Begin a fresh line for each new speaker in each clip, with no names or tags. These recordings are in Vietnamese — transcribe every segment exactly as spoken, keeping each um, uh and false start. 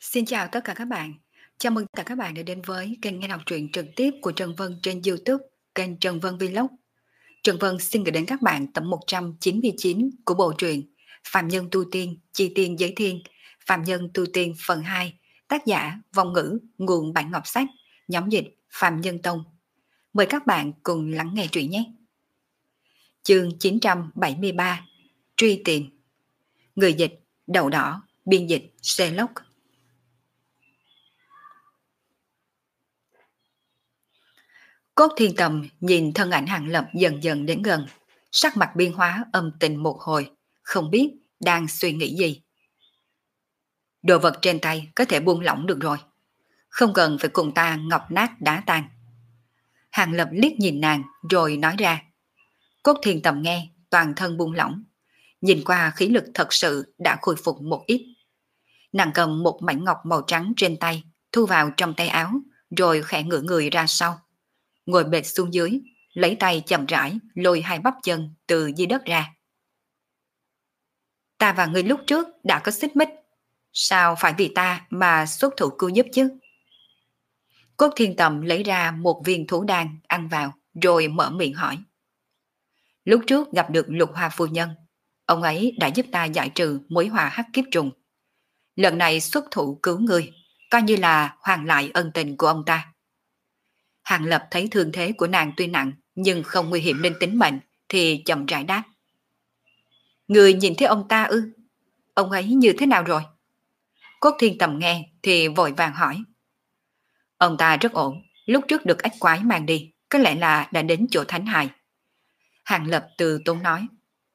Xin chào tất cả các bạn. Chào mừng tất cả các bạn đã đến với kênh nghe đọc truyện trực tiếp của Trần Vân trên YouTube, kênh Trần Vân Vlog. Trần Vân xin gửi đến các bạn tập một trăm chín mươi chín của bộ truyện Phạm Nhân Tu Tiên, Chi Tiên Giới Thiên, Phạm Nhân Tu Tiên phần hai, tác giả Vong Ngữ, nguồn bản ngọc sách, nhóm dịch Phạm Nhân Tông. Mời các bạn cùng lắng nghe truyện nhé. Chương chín trăm bảy mươi ba, Truy Tìm. Người dịch Đậu Đỏ, biên dịch Sherlock. Cốt Thiên Tầm nhìn thân ảnh Hàng Lập dần dần đến gần, sắc mặt biến hóa âm tình một hồi, không biết đang suy nghĩ gì. Đồ vật trên tay có thể buông lỏng được rồi, không cần phải cùng ta ngọc nát đá tan. Hàng Lập liếc nhìn nàng rồi nói ra. Cốt Thiên Tầm nghe, toàn thân buông lỏng, nhìn qua khí lực thật sự đã khôi phục một ít. Nàng cầm một mảnh ngọc màu trắng trên tay, thu vào trong tay áo, rồi khẽ ngửa người ra sau. Ngồi bệt xuống dưới, lấy tay chậm rãi lôi hai bắp chân từ dưới đất ra. Ta và người lúc trước đã có xích mích, sao phải vì ta mà xuất thủ cứu giúp chứ? Cốt Thiên Tầm lấy ra một viên thú đan ăn vào, rồi mở miệng hỏi. Lúc trước gặp được Lục Hoa phu nhân, ông ấy đã giúp ta giải trừ mối họa hắc kiếp trùng. Lần này xuất thủ cứu người, coi như là hoàn lại ân tình của ông ta. Hàng Lập thấy thương thế của nàng tuy nặng nhưng không nguy hiểm đến tính mệnh thì chậm rãi đáp. Người nhìn thấy ông ta ư? Ông ấy như thế nào rồi? Cốt Thiên Tầm nghe thì vội vàng hỏi. Ông ta rất ổn, lúc trước được ách quái mang đi, có lẽ là đã đến chỗ Thánh Hài. Hàng Lập từ tốn nói.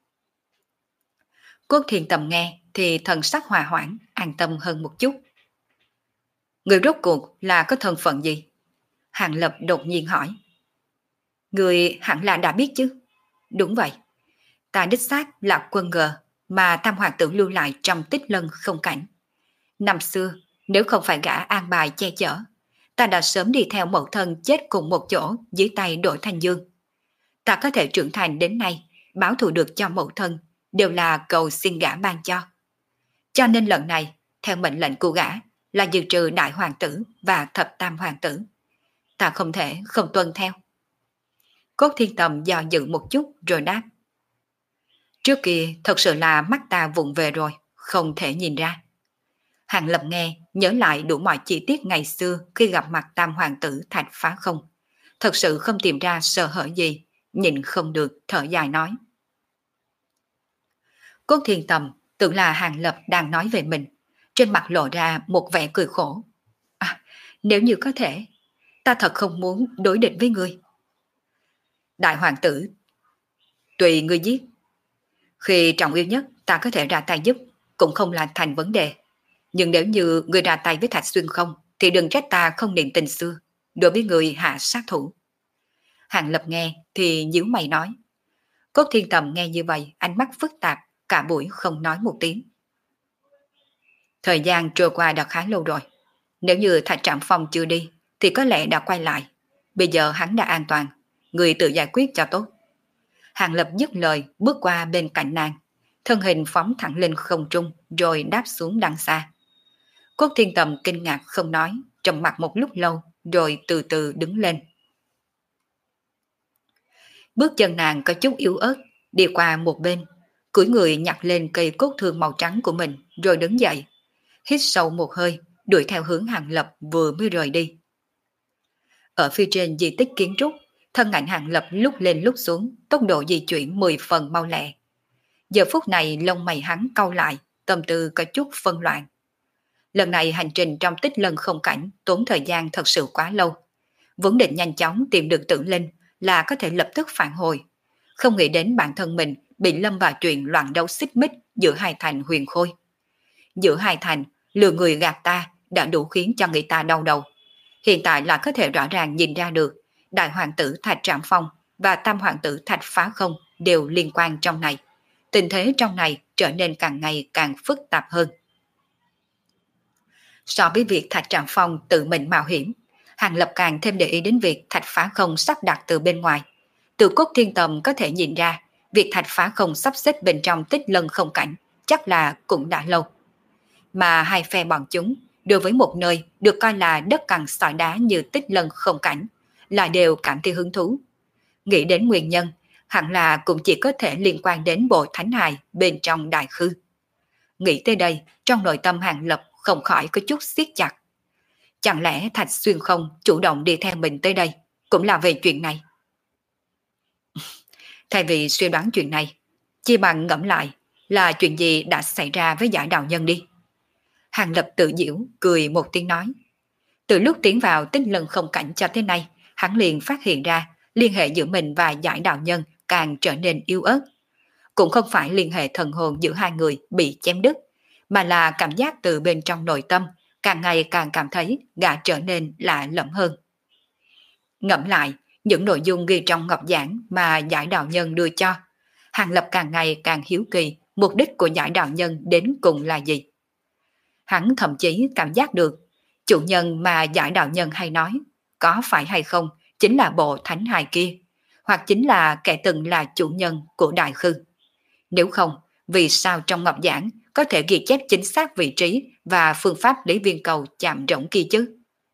Cốt Thiên Tầm nghe thì thần sắc hòa hoãn, an tâm hơn một chút. Người rốt cuộc là có thân phận gì? Hàng Lập đột nhiên hỏi. Người hẳn là đã biết chứ? Đúng vậy. Ta đích xác là quân cờ mà Tam Hoàng tử lưu lại trong Tích Lân không cảnh. Năm xưa, nếu không phải gã an bài che chở, ta đã sớm đi theo mẫu thân chết cùng một chỗ dưới tay Đỗ Thanh Dương. Ta có thể trưởng thành đến nay, báo thù được cho mẫu thân, đều là cầu xin gã ban cho. Cho nên lần này, theo mệnh lệnh của gã, là diệt trừ Đại Hoàng tử và Thập Tam Hoàng tử. Ta không thể không tuân theo. Cốt Thiên Tầm do dự một chút rồi đáp. Trước kia thật sự là mắt ta vụng về rồi, không thể nhìn ra. Hàng Lập nghe, nhớ lại đủ mọi chi tiết ngày xưa khi gặp mặt Tam Hoàng tử Thạch Phá Không. Thật sự không tìm ra sơ hở gì, nhìn không được thở dài nói. Cốt Thiên Tầm tưởng là Hàng Lập đang nói về mình, trên mặt lộ ra một vẻ cười khổ. À, nếu như có thể, ta thật không muốn đối địch với ngươi. Đại Hoàng tử, tùy ngươi giết. Khi trọng yếu nhất ta có thể ra tay giúp, cũng không là thành vấn đề. Nhưng nếu như ngươi ra tay với Thạch Xuyên không, thì đừng trách ta không niệm tình xưa, đối với người hạ sát thủ. Hàng Lập nghe thì nhíu mày nói. Cốt Thiên Tầm nghe như vậy, ánh mắt phức tạp, cả buổi không nói một tiếng. Thời gian trôi qua đã khá lâu rồi. Nếu như Thạch Trạm Phong chưa đi, thì có lẽ đã quay lại. Bây giờ hắn đã an toàn, người tự giải quyết cho tốt. Hàng Lập dứt lời bước qua bên cạnh nàng, thân hình phóng thẳng lên không trung rồi đáp xuống đằng xa. Cốt Thiên Tầm kinh ngạc không nói, trầm mặt một lúc lâu rồi từ từ đứng lên. Bước chân nàng có chút yếu ớt, đi qua một bên, cúi người nhặt lên cây cốt thương màu trắng của mình rồi đứng dậy, hít sâu một hơi, đuổi theo hướng Hàng Lập vừa mới rời đi. Ở phía trên di tích kiến trúc, thân ảnh Hàng Lập lúc lên lúc xuống, tốc độ di chuyển mười phần mau lẹ. Giờ phút này lông mày hắn cau lại, tâm tư có chút phân loạn. Lần này hành trình trong Tích Lân không cảnh tốn thời gian thật sự quá lâu. Vốn định nhanh chóng tìm được Tử Linh là có thể lập tức phản hồi. Không nghĩ đến bản thân mình bị lâm vào chuyện loạn đấu xích mích giữa hai thành huyền khôi. Giữa hai thành, lừa người gạt ta đã đủ khiến cho người ta đau đầu. Hiện tại là có thể rõ ràng nhìn ra được Đại Hoàng tử Thạch Trạm Phong và Tam Hoàng tử Thạch Phá Không đều liên quan trong này. Tình thế trong này trở nên càng ngày càng phức tạp hơn. So với việc Thạch Trạm Phong tự mình mạo hiểm, Hàng Lập càng thêm để ý đến việc Thạch Phá Không sắp đặt từ bên ngoài. Từ Cốt Thiên Tầm có thể nhìn ra, việc Thạch Phá Không sắp xếp bên trong Tích Lân không cảnh chắc là cũng đã lâu. Mà hai phe bọn chúng đối với một nơi được coi là đất cằn sỏi đá như Tích Lân Không Cảnh, lại đều cảm thấy hứng thú. Nghĩ đến nguyên nhân, hẳn là cũng chỉ có thể liên quan đến bộ thánh hài bên trong đại khư. Nghĩ tới đây, trong nội tâm Hàng Lập không khỏi có chút siết chặt. Chẳng lẽ Thạch Xuyên không chủ động đi theo mình tới đây, cũng là về chuyện này? Thay vì suy đoán chuyện này, chi bằng ngẫm lại là chuyện gì đã xảy ra với Giải Đạo Nhân đi. Hàng Lập tự giễu, cười một tiếng nói. Từ lúc tiến vào Tích Lân Không Cảnh cho tới nay, hắn liền phát hiện ra liên hệ giữa mình và Giải Đạo Nhân càng trở nên yếu ớt. Cũng không phải liên hệ thần hồn giữa hai người bị chém đứt, mà là cảm giác từ bên trong nội tâm, càng ngày càng cảm thấy gã trở nên lạ lẫm hơn. Ngẫm lại, những nội dung ghi trong ngọc giảng mà Giải Đạo Nhân đưa cho, Hàng Lập càng ngày càng hiếu kỳ mục đích của Giải Đạo Nhân đến cùng là gì. Hắn thậm chí cảm giác được chủ nhân mà Giải Đạo Nhân hay nói có phải hay không chính là bộ thánh hài kia, hoặc chính là kẻ từng là chủ nhân của Đại Khư. Nếu không, vì sao trong ngọc giảng có thể ghi chép chính xác vị trí và phương pháp lấy viên cầu chạm rỗng kia chứ?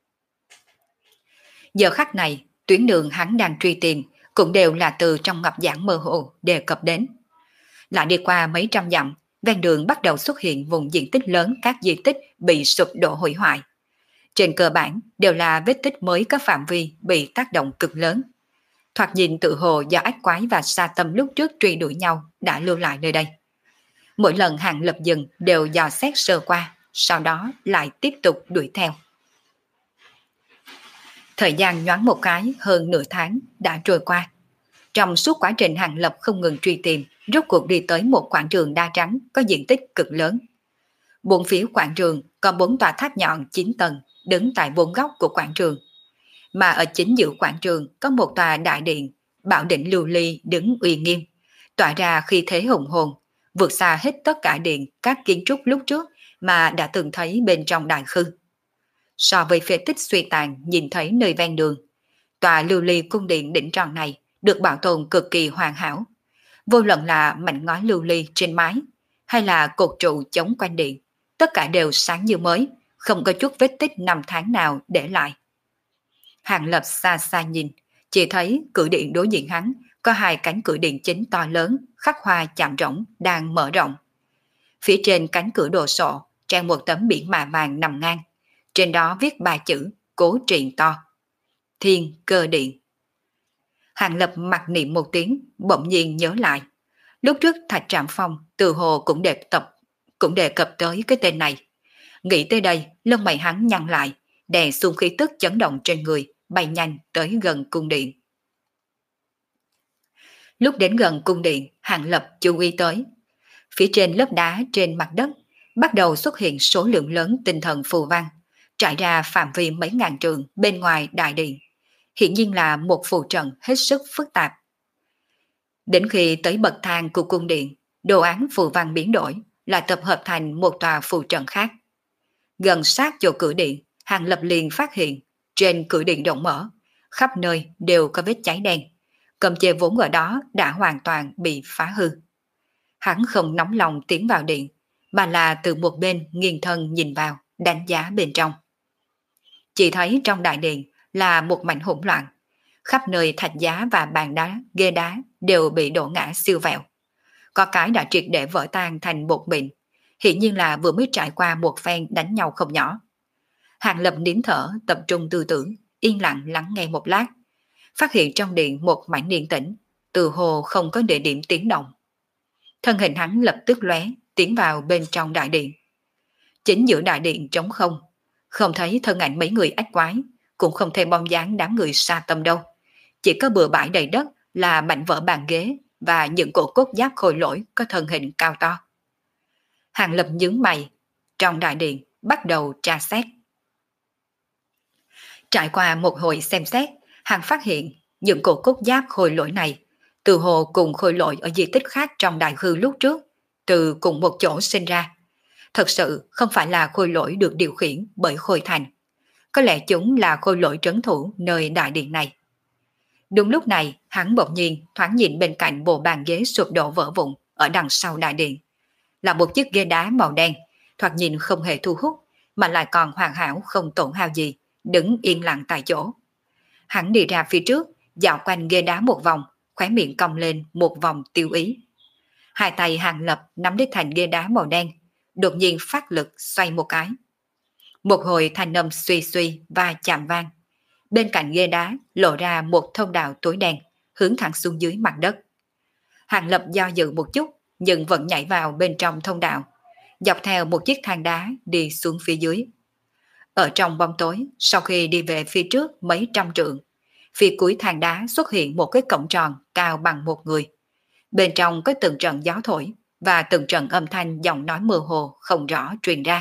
Giờ khắc này, tuyến đường hắn đang truy tìm cũng đều là từ trong ngọc giảng mơ hồ đề cập đến. Lại đi qua mấy trăm dặm, ven đường bắt đầu xuất hiện vùng diện tích lớn các di tích bị sụp đổ hủy hoại. Trên cơ bản đều là vết tích mới có phạm vi bị tác động cực lớn. Thoạt nhìn tự hồ do ách quái và sa tâm lúc trước truy đuổi nhau đã lưu lại nơi đây. Mỗi lần Hàng Lập dừng đều dò xét sơ qua, sau đó lại tiếp tục đuổi theo. Thời gian nhoáng một cái hơn nửa tháng đã trôi qua. Trong suốt quá trình Hàng Lập không ngừng truy tìm, rốt cuộc đi tới một quảng trường đa trắng có diện tích cực lớn. Bốn phía quảng trường có bốn tòa tháp nhọn chín tầng đứng tại bốn góc của quảng trường. Mà ở chính giữa quảng trường có một tòa đại điện, bảo đỉnh lưu ly đứng uy nghiêm, tỏa ra khí thế hùng hồn, vượt xa hết tất cả điện các kiến trúc lúc trước mà đã từng thấy bên trong Đại Khư. So với phế tích suy tàn nhìn thấy nơi ven đường, tòa lưu ly cung điện đỉnh tròn này được bảo tồn cực kỳ hoàn hảo. Vô luận là mảnh ngói lưu ly trên mái hay là cột trụ chống quanh điện, tất cả đều sáng như mới, không có chút vết tích năm tháng nào để lại. Hàng Lập xa xa nhìn, chỉ thấy cửa điện đối diện hắn có hai cánh cửa điện chính to lớn, khắc hoa chạm rỗng đang mở rộng. Phía trên cánh cửa đồ sộ treo một tấm biển mạ vàng nằm ngang, trên đó viết ba chữ cố truyền to: Thiên Cơ Điện. Hàng Lập mặc niệm một tiếng, bỗng nhiên nhớ lại, lúc trước Thạch Trạm Phong từ hồ cũng đề tập cũng đề cập tới cái tên này. Nghĩ tới đây, lông mày hắn nhăn lại, đè xuống khí tức chấn động trên người, bay nhanh tới gần cung điện. Lúc đến gần cung điện, Hàng Lập chú ý tới, phía trên lớp đá trên mặt đất bắt đầu xuất hiện số lượng lớn tinh thần phù văn, trải ra phạm vi mấy ngàn trượng bên ngoài đại điện. Hiện nhiên là một phù trận hết sức phức tạp. Đến khi tới bậc thang của cung điện, đồ án phù văn biến đổi, lại tập hợp thành một tòa phù trận khác. Gần sát chỗ cửa điện, Hàng Lập liền phát hiện trên cửa điện rộng mở, khắp nơi đều có vết cháy đen, cấm chế vốn ở đó đã hoàn toàn bị phá hư. Hắn không nóng lòng tiến vào điện, mà là từ một bên nghiêng thân nhìn vào, đánh giá bên trong. Chỉ thấy trong đại điện là một mảnh hỗn loạn, khắp nơi thạch giá và bàn đá, ghế đá đều bị đổ ngã siêu vẹo. Có cái đã triệt để vỡ tan thành bột mịn, hiển nhiên là vừa mới trải qua một phen đánh nhau không nhỏ. Hàng Lập nín thở, tập trung tư tưởng, yên lặng lắng nghe một lát, phát hiện trong điện một mảnh yên tĩnh, từ hồ không có địa điểm tiếng động. Thân hình hắn lập tức lóe, tiến vào bên trong đại điện. Chính giữa đại điện trống không, không thấy thân ảnh mấy người ách quái, cũng không thấy bóng dáng đám người sa tâm đâu. Chỉ có bừa bãi đầy đất là mảnh vỡ bàn ghế và những cổ cốt giáp khôi lỗi có thân hình cao to. Hàng Lập nhướng mày, trong đại điện bắt đầu tra xét. Trải qua một hồi xem xét, hắn phát hiện những cổ cốt giáp khôi lỗi này từ hồ cùng khôi lỗi ở di tích khác trong Đại Khư lúc trước, từ cùng một chỗ sinh ra. Thật sự không phải là khôi lỗi được điều khiển bởi Khôi Thành. Có lẽ chúng là khôi lỗi trấn thủ nơi đại điện này. Đúng lúc này, hắn bỗng nhiên thoáng nhìn bên cạnh bộ bàn ghế sụp đổ vỡ vụn ở đằng sau đại điện. Là một chiếc ghế đá màu đen, thoạt nhìn không hề thu hút, mà lại còn hoàn hảo không tổn hao gì, đứng yên lặng tại chỗ. Hắn đi ra phía trước, dạo quanh ghế đá một vòng, khóe miệng cong lên một vòng tiêu ý. Hai tay Hàng Lập nắm lấy thành ghế đá màu đen, đột nhiên phát lực xoay một cái. Một hồi thanh âm suy suy và chạm vang. Bên cạnh ghế đá lộ ra một thông đạo tối đen, hướng thẳng xuống dưới mặt đất. Hàng Lập do dự một chút, nhưng vẫn nhảy vào bên trong thông đạo, dọc theo một chiếc thang đá đi xuống phía dưới. Ở trong bóng tối, sau khi đi về phía trước mấy trăm trượng, phía cuối thang đá xuất hiện một cái cổng tròn cao bằng một người. Bên trong có từng trận gió thổi và từng trận âm thanh giọng nói mơ hồ không rõ truyền ra.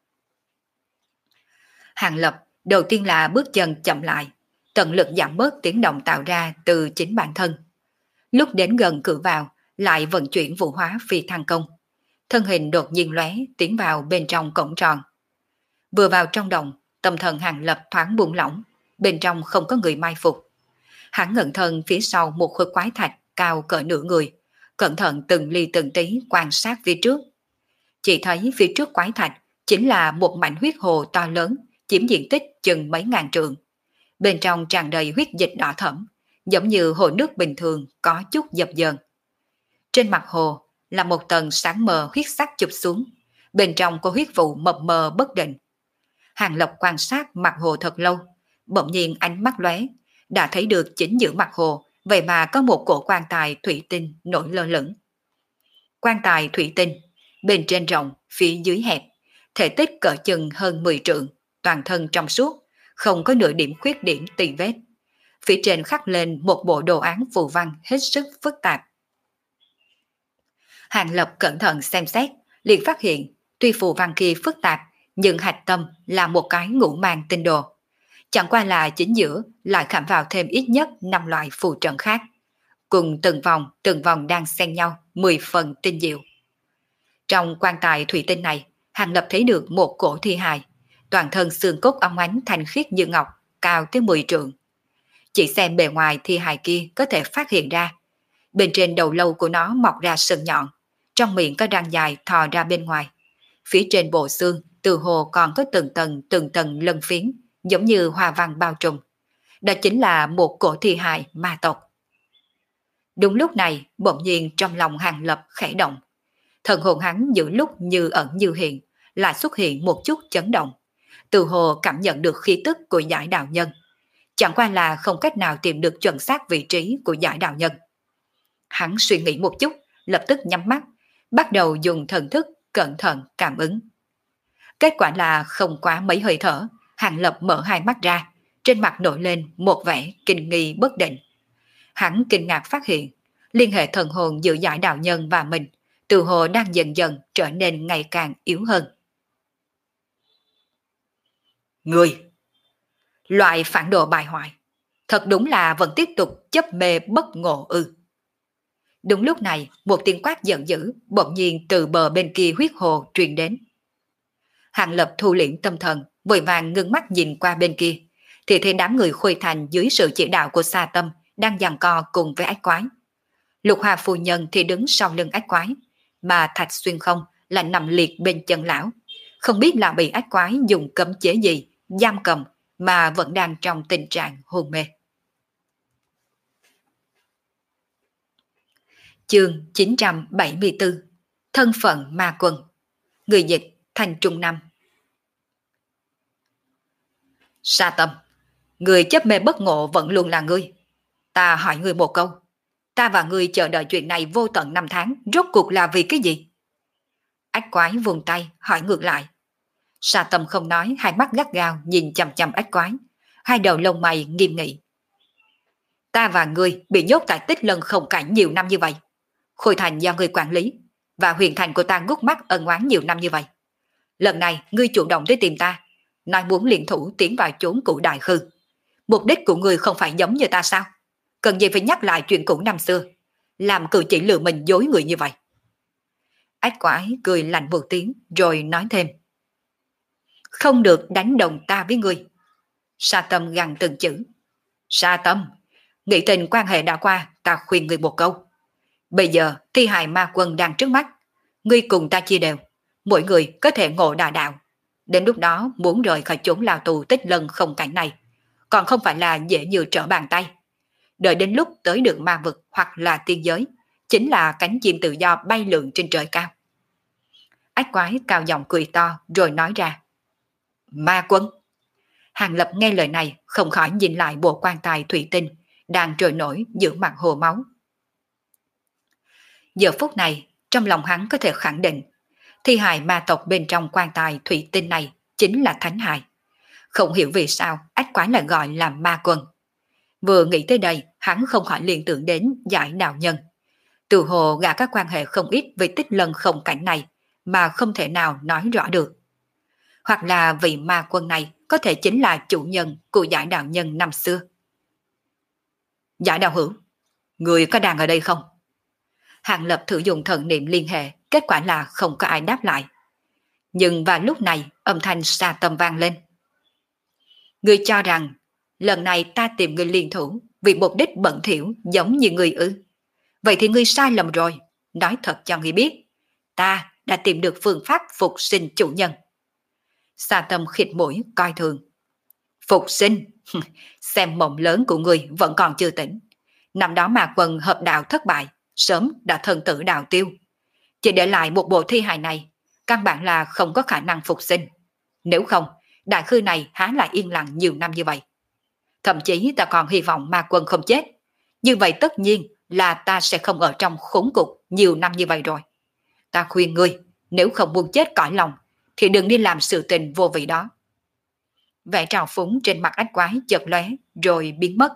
Hàng Lập đầu tiên là bước chân chậm lại, tận lực giảm bớt tiếng động tạo ra từ chính bản thân. Lúc đến gần cửa vào, lại vận chuyển vũ hóa phi thăng công. Thân hình đột nhiên lóe tiến vào bên trong cổng tròn. Vừa vào trong động, tâm thần Hàng Lập thoáng buông lỏng, bên trong không có người mai phục. Hắn ngẩng thân phía sau một khối quái thạch cao cỡ nửa người, cẩn thận từng ly từng tí quan sát phía trước. Chỉ thấy phía trước quái thạch chính là một mảnh huyết hồ to lớn, chiếm diện tích chừng mấy ngàn trượng. Bên trong tràn đầy huyết dịch đỏ thẫm, giống như hồ nước bình thường có chút dập dờn. Trên mặt hồ là một tầng sáng mờ huyết sắc chụp xuống, bên trong có huyết vụ mập mờ bất định. Hàng Lập quan sát mặt hồ thật lâu, bỗng nhiên ánh mắt lóe, đã thấy được chính giữa mặt hồ, vậy mà có một cổ quan tài thủy tinh nổi lơ lửng. Quan tài thủy tinh, bên trên rộng, phía dưới hẹp, thể tích cỡ chừng hơn mười trượng, toàn thân trong suốt, không có nửa điểm khuyết điểm tì vết. Phía trên khắc lên một bộ đồ án phù văn hết sức phức tạp. Hàng Lập cẩn thận xem xét, liền phát hiện, tuy phù văn kia phức tạp, nhưng hạch tâm là một cái ngũ mang tinh đồ. Chẳng qua là chính giữa lại khảm vào thêm ít nhất năm loại phù trận khác, cùng từng vòng từng vòng đang xen nhau mười phần tinh diệu. Trong quan tài thủy tinh này, Hàng Lập thấy được một cổ thi hài, toàn thân xương cốt óng ánh thanh khiết như ngọc, cao tới mười trượng. Chỉ xem bề ngoài thi hài kia có thể phát hiện ra, bên trên đầu lâu của nó mọc ra sừng nhọn, trong miệng có răng dài thò ra bên ngoài. Phía trên bộ xương từ hồ còn có từng tầng từng tầng lân phiến, giống như hoa văn bao trùm. Đó chính là một cổ thi hài ma tộc. Đúng lúc này, bỗng nhiên trong lòng Hàng Lập khẽ động. Thần hồn hắn giữa lúc như ẩn như hiện, lại xuất hiện một chút chấn động. Từ hồ cảm nhận được khí tức của giải đạo nhân. Chẳng qua là không cách nào tìm được chuẩn xác vị trí của giải đạo nhân. Hắn suy nghĩ một chút, lập tức nhắm mắt, bắt đầu dùng thần thức cẩn thận cảm ứng. Kết quả là không quá mấy hơi thở, Hàng Lập mở hai mắt ra, trên mặt nổi lên một vẻ kinh nghi bất định. Hắn kinh ngạc phát hiện, liên hệ thần hồn giữa giải đạo nhân và mình, từ hồ đang dần dần trở nên ngày càng yếu hơn. Người! Loại phản đồ bài hoại, thật đúng là vẫn tiếp tục chấp mê bất ngộ ư. Đúng lúc này, một tiếng quát giận dữ bỗng nhiên từ bờ bên kia huyết hồ truyền đến. Hàng Lập thu liễm tâm thần, vội vàng ngưng mắt nhìn qua bên kia, thì thấy đám người Khôi Thành dưới sự chỉ đạo của Sa Tâm đang giằng co cùng với ách quái. Lục Hoa phu nhân thì đứng sau lưng ách quái, mà Thạch Xuyên Không lại nằm liệt bên chân lão, không biết là bị ách quái dùng cấm chế gì giam cầm mà vẫn đang trong tình trạng hôn mê. Chương chín trăm bảy mươi tư. Thân phận ma quân. Người dịch Thành Trung Năm. Sa Tâm, người chấp mê bất ngộ vẫn luôn là ngươi. Ta hỏi ngươi một câu, ta và ngươi chờ đợi chuyện này vô tận năm tháng, rốt cuộc là vì cái gì? Ách quái vùng tay hỏi ngược lại. Sa Tâm không nói, hai mắt gắt gao nhìn chằm chằm ách quái, hai đầu lông mày nghiêm nghị. Ta và ngươi bị nhốt tại Tích Lân không cảnh nhiều năm như vậy, Khôi Thành do ngươi quản lý, và huyền thành của ta ngút mắt ân oán nhiều năm như vậy. Lần này ngươi chủ động tới tìm ta, nói muốn liên thủ tiến vào chốn cũ đại khư. Mục đích của ngươi không phải giống như ta sao? Cần gì phải nhắc lại chuyện cũ năm xưa, làm cử chỉ lừa mình dối người như vậy? Ách quái cười lạnh một tiếng rồi nói thêm. Không được đánh đồng ta với ngươi. Sa Tâm gằn từng chữ. Sa Tâm, nghĩ tình quan hệ đã qua, ta khuyên ngươi một câu. Bây giờ thi hài ma quân đang trước mắt, ngươi cùng ta chia đều, mỗi người có thể ngộ đà đạo. Đến lúc đó muốn rời khỏi chốn lao tù Tích Lân không cảnh này, còn không phải là dễ như trở bàn tay. Đợi đến lúc tới được ma vực hoặc là tiên giới, chính là cánh chim tự do bay lượn trên trời cao. Ách quái cao giọng cười to rồi nói ra. Ma quân! Hàng Lập nghe lời này không khỏi nhìn lại bộ quan tài thủy tinh đang trôi nổi giữa mặt hồ máu. Giờ phút này, trong lòng hắn có thể khẳng định, thi hài ma tộc bên trong quan tài thủy tinh này chính là thánh hài. Không hiểu vì sao ách quái lại gọi là ma quân. Vừa nghĩ tới đây, hắn không khỏi liên tưởng đến giải đạo nhân. Từ hồ gã các quan hệ không ít với Tích Lân không cảnh này mà không thể nào nói rõ được. Hoặc là vị ma quân này có thể chính là chủ nhân của giải đạo nhân năm xưa. Giải đạo hữu, người có đang ở đây không? Hàng Lập thử dùng thần niệm liên hệ, kết quả là không có ai đáp lại. Nhưng vào lúc này, âm thanh xa tầm vang lên. Ngươi cho rằng, lần này ta tìm người liên thủ vì mục đích bẩn thỉu giống như ngươi ư? Vậy thì ngươi sai lầm rồi, nói thật cho ngươi biết. Ta đã tìm được phương pháp phục sinh chủ nhân. Sa Tâm khịt mũi coi thường. Phục sinh? Xem mộng lớn của ngươi vẫn còn chưa tỉnh. Năm đó mà Quân hợp đạo thất bại, sớm đã thân tử đạo tiêu. Chỉ để lại một bộ thi hài này, căn bản là không có khả năng phục sinh. Nếu không, đại khư này há lại yên lặng nhiều năm như vậy. Thậm chí ta còn hy vọng ma Quân không chết. Như vậy tất nhiên là ta sẽ không ở trong khốn cục nhiều năm như vậy rồi. Ta khuyên ngươi, nếu không muốn chết cõi lòng, thì đừng đi làm sự tình vô vị đó. Vẻ trào phúng trên mặt ách quái chợt lóe rồi biến mất.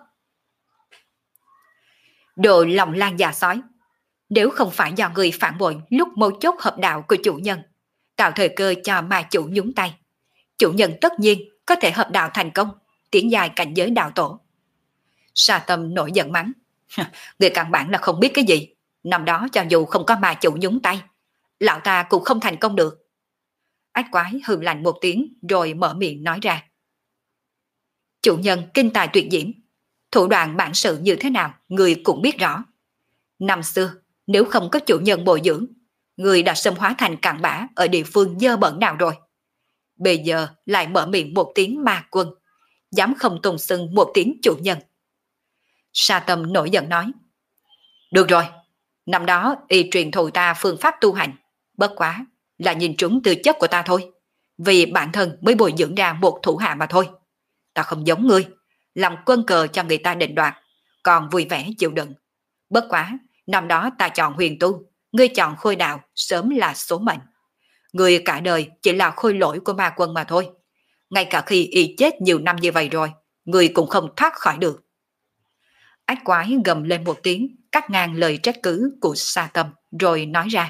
Đồ lòng lan già sói, nếu không phải do người phản bội lúc mấu chốt hợp đạo của chủ nhân, tạo thời cơ cho ma chủ nhúng tay, chủ nhân tất nhiên có thể hợp đạo thành công, tiến dài cảnh giới đạo tổ. Sa Tâm nổi giận mắng. Người căn bản là không biết cái gì. Năm đó cho dù không có ma chủ nhúng tay, lão ta cũng không thành công được. Ách quái hừ lạnh một tiếng rồi mở miệng nói ra. Chủ nhân kinh tài tuyệt diễm, thủ đoạn bản sự như thế nào người cũng biết rõ. Năm xưa nếu không có chủ nhân bồi dưỡng, người đã xâm hóa thành cặn bã ở địa phương dơ bẩn nào rồi. Bây giờ lại mở miệng một tiếng ma quân, dám không tôn xưng một tiếng chủ nhân. Sa Tâm nổi giận nói. Được rồi, năm đó y truyền thụ ta phương pháp tu hành, bất quá là nhìn trúng tư chất của ta thôi, vì bản thân mới bồi dưỡng ra một thủ hạ mà thôi. Ta không giống ngươi, làm quân cờ cho người ta định đoạt, còn vui vẻ chịu đựng. Bất quá, năm đó ta chọn huyền tu, ngươi chọn khôi đạo, sớm là số mệnh. Ngươi cả đời chỉ là khôi lỗi của ma quân mà thôi. Ngay cả khi y chết nhiều năm như vậy rồi, ngươi cũng không thoát khỏi được. Ách quái gầm lên một tiếng, cắt ngang lời trách cứ của Sa Tâm, rồi nói ra.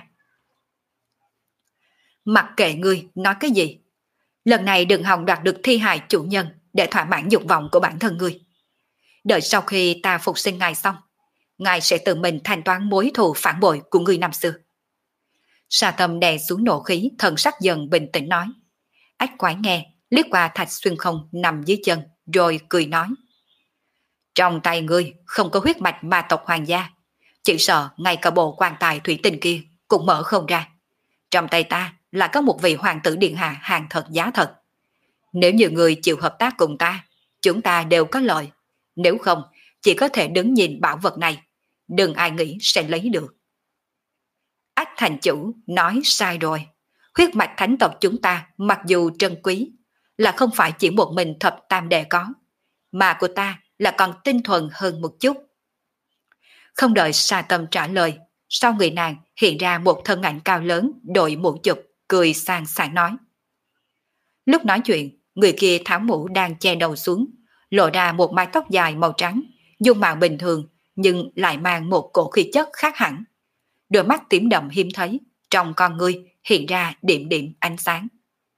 Mặc kệ ngươi nói cái gì, lần này đừng hòng đoạt được thi hài chủ nhân để thỏa mãn dục vọng của bản thân ngươi. Đợi sau khi ta phục sinh ngài xong, ngài sẽ tự mình thanh toán mối thù phản bội của ngươi năm xưa. Sa Tâm đè xuống nộ khí, thần sắc dần bình tĩnh nói. Ách quái nghe, liếc qua thạch xuyên không nằm dưới chân, rồi cười nói. Trong tay ngươi không có huyết mạch ma tộc hoàng gia, chỉ sợ ngay cả bộ quan tài thủy tinh kia cũng mở không ra. Trong tay ta là có một vị hoàng tử điện hạ hàng thật giá thật. Nếu như người chịu hợp tác cùng ta, chúng ta đều có lợi. Nếu không, chỉ có thể đứng nhìn bảo vật này, đừng ai nghĩ sẽ lấy được. Ách thành chủ nói sai rồi. Huyết mạch thánh tộc chúng ta mặc dù trân quý, là không phải chỉ một mình thập tam đệ có, mà của ta là còn tinh thuần hơn một chút. Không đợi Sa Tâm trả lời, sau người nàng hiện ra một thân ảnh cao lớn đội mũ chụp, cười sang sảng nói. Lúc nói chuyện, người kia tháo mũ đang che đầu xuống, lộ ra một mái tóc dài màu trắng, dung mạo bình thường nhưng lại mang một cổ khí chất khác hẳn. Đôi mắt tím đậm hiếm thấy, trong con ngươi hiện ra điểm điểm ánh sáng.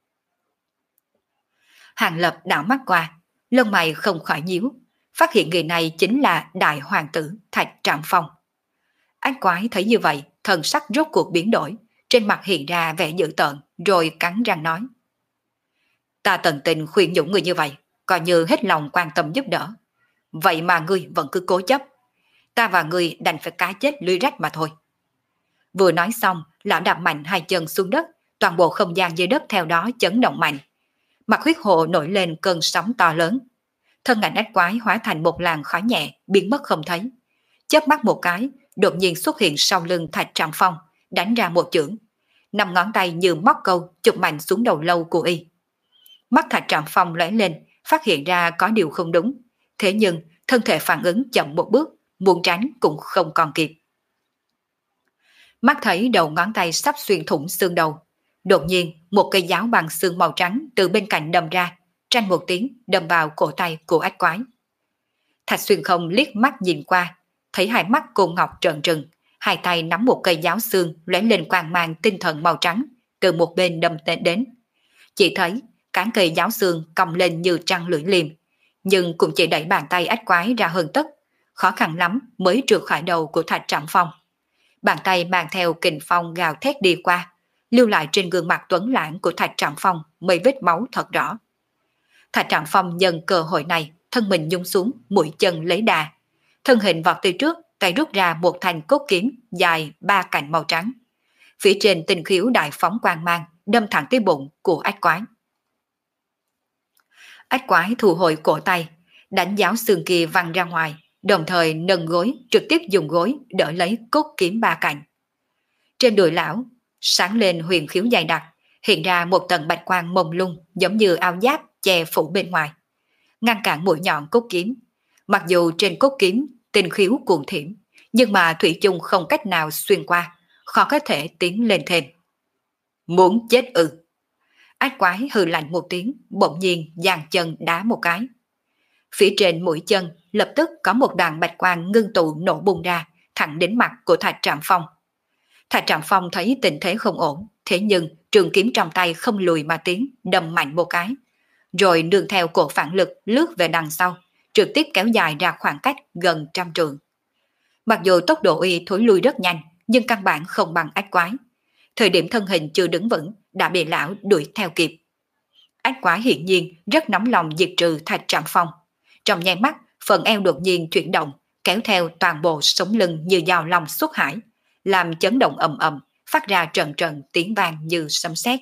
Hàng Lập đảo mắt qua, lông mày không khỏi nhíu, phát hiện người này chính là đại hoàng tử Thạch Trạm Phong. Ách quái thấy như vậy, thần sắc rốt cuộc biến đổi, trên mặt hiện ra vẻ dữ tợn, rồi cắn răng nói. Ta tận tình khuyên nhủ người như vậy, coi như hết lòng quan tâm giúp đỡ. Vậy mà ngươi vẫn cứ cố chấp. Ta và ngươi đành phải cá chết lưới rách mà thôi. Vừa nói xong, lão đạp mạnh hai chân xuống đất, toàn bộ không gian dưới đất theo đó chấn động mạnh, Mặt huyết hồ nổi lên cơn sóng to lớn. Thân ảnh ách quái hóa thành một làn khói nhẹ, biến mất không thấy. Chớp mắt một cái, đột nhiên xuất hiện sau lưng Thạch Trạm Phong, đánh ra một chưởng. Năm ngón tay như móc câu chụp mạnh xuống đầu lâu của y. Mắt Thạch Trạm Phong lóe lên, phát hiện ra có điều không đúng. Thế nhưng, thân thể phản ứng chậm một bước, muốn tránh cũng không còn kịp. Mắt thấy đầu ngón tay sắp xuyên thủng xương đầu. Đột nhiên, một cây giáo bằng xương màu trắng từ bên cạnh đâm ra, tranh một tiếng đâm vào cổ tay của ách quái. Thạch Xuyên Không liếc mắt nhìn qua, thấy hai mắt cô ngọc trợn trừng, hai tay nắm một cây giáo xương lóe lên quang mang tinh thần màu trắng, từ một bên đâm đến. Chỉ thấy cán cây giáo xương cong lên như trăng lưỡi liềm, nhưng cũng chỉ đẩy bàn tay ách quái ra hơn tấc, khó khăn lắm mới trượt khỏi đầu của Thạch Trạm Phong. Bàn tay mang theo kình phong gào thét đi qua, lưu lại trên gương mặt tuấn lãng của Thạch Trạm Phong mấy vết máu thật rõ. Thạch Trạm Phong nhân cơ hội này, thân mình nhung xuống, mũi chân lấy đà. Thân hình vọt tới trước, tay rút ra một thanh cốt kiếm dài ba cạnh màu trắng. Phía trên tinh khiếu đại phóng quang mang, đâm thẳng tới bụng của ách quái. Ách quái thu hồi cổ tay, đánh giáo xương kia văng ra ngoài, đồng thời nâng gối, trực tiếp dùng gối đỡ lấy cốt kiếm ba cạnh. Trên đùi lão, sáng lên huyền khiếu dày đặc, hiện ra một tầng bạch quang mông lung giống như áo giáp che phủ bên ngoài, ngăn cản mũi nhọn cốt kiếm. Mặc dù trên cốt kiếm tinh khiếu cuồng thiểm, nhưng mà thủy chung không cách nào xuyên qua, khó có thể tiến lên thêm. Muốn chết ư? Ách quái hừ lạnh một tiếng, bỗng nhiên giang chân đá một cái. Phía trên mũi chân lập tức có một đoàn bạch quang ngưng tụ nổ bung ra, thẳng đến mặt của Thạch Trạm Phong. Thạch Trạm Phong thấy tình thế không ổn, thế nhưng trường kiếm trong tay không lùi mà tiến, đâm mạnh một cái, rồi nương theo cổ phản lực lướt về đằng sau, trực tiếp kéo dài ra khoảng cách gần trăm trượng. Mặc dù tốc độ y thối lui rất nhanh, nhưng căn bản không bằng ách quái. Thời điểm thân hình chưa đứng vững, đã bị lão đuổi theo kịp. Ách quái hiển nhiên rất nóng lòng diệt trừ Thạch Trạm Phong. Trong nháy mắt, phần eo đột nhiên chuyển động, kéo theo toàn bộ sống lưng như dao long xuất hải, làm chấn động ầm ầm, phát ra trận trận tiếng vang như sấm sét.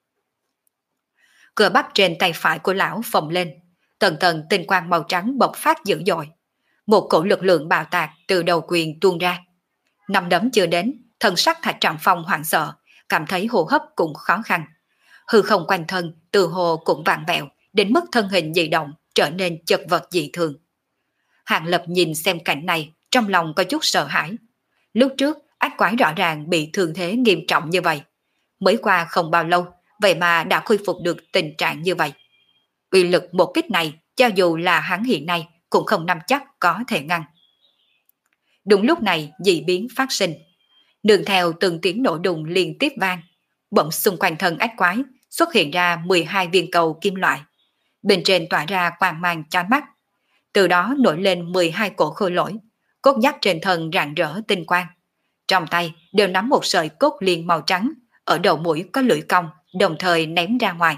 Cơ bắp trên tay phải của lão phồng lên, tầng tầng tinh quang màu trắng bộc phát dữ dội. Một cổ lực lượng bạo tạc từ đầu quyền tuôn ra. Năm đấm chưa đến, thân sắc Thạch Trạm Phong hoảng sợ, cảm thấy hô hấp cũng khó khăn. Hư không quanh thân từ hồ cũng vặn vẹo, đến mức thân hình dị động trở nên chật vật dị thường. Hàng Lập nhìn xem cảnh này, trong lòng có chút sợ hãi. Lúc trước ách quái rõ ràng bị thương thế nghiêm trọng như vậy, mới qua không bao lâu, vậy mà đã khôi phục được tình trạng như vậy. Uy lực một kích này, cho dù là hắn hiện nay cũng không nắm chắc có thể ngăn. Đúng lúc này dị biến phát sinh, nương theo từng tiếng nổ đùng liên tiếp vang, bỗng xung quanh thân ách quái xuất hiện ra mười hai viên cầu kim loại, bên trên tỏa ra quang mang chói mắt. Từ đó nổi lên mười hai cổ khôi lỗi, cốt giáp trên thân rạng rỡ tinh quang. Trong tay đều nắm một sợi cốt liên màu trắng, ở đầu mũi có lưỡi cong, đồng thời ném ra ngoài.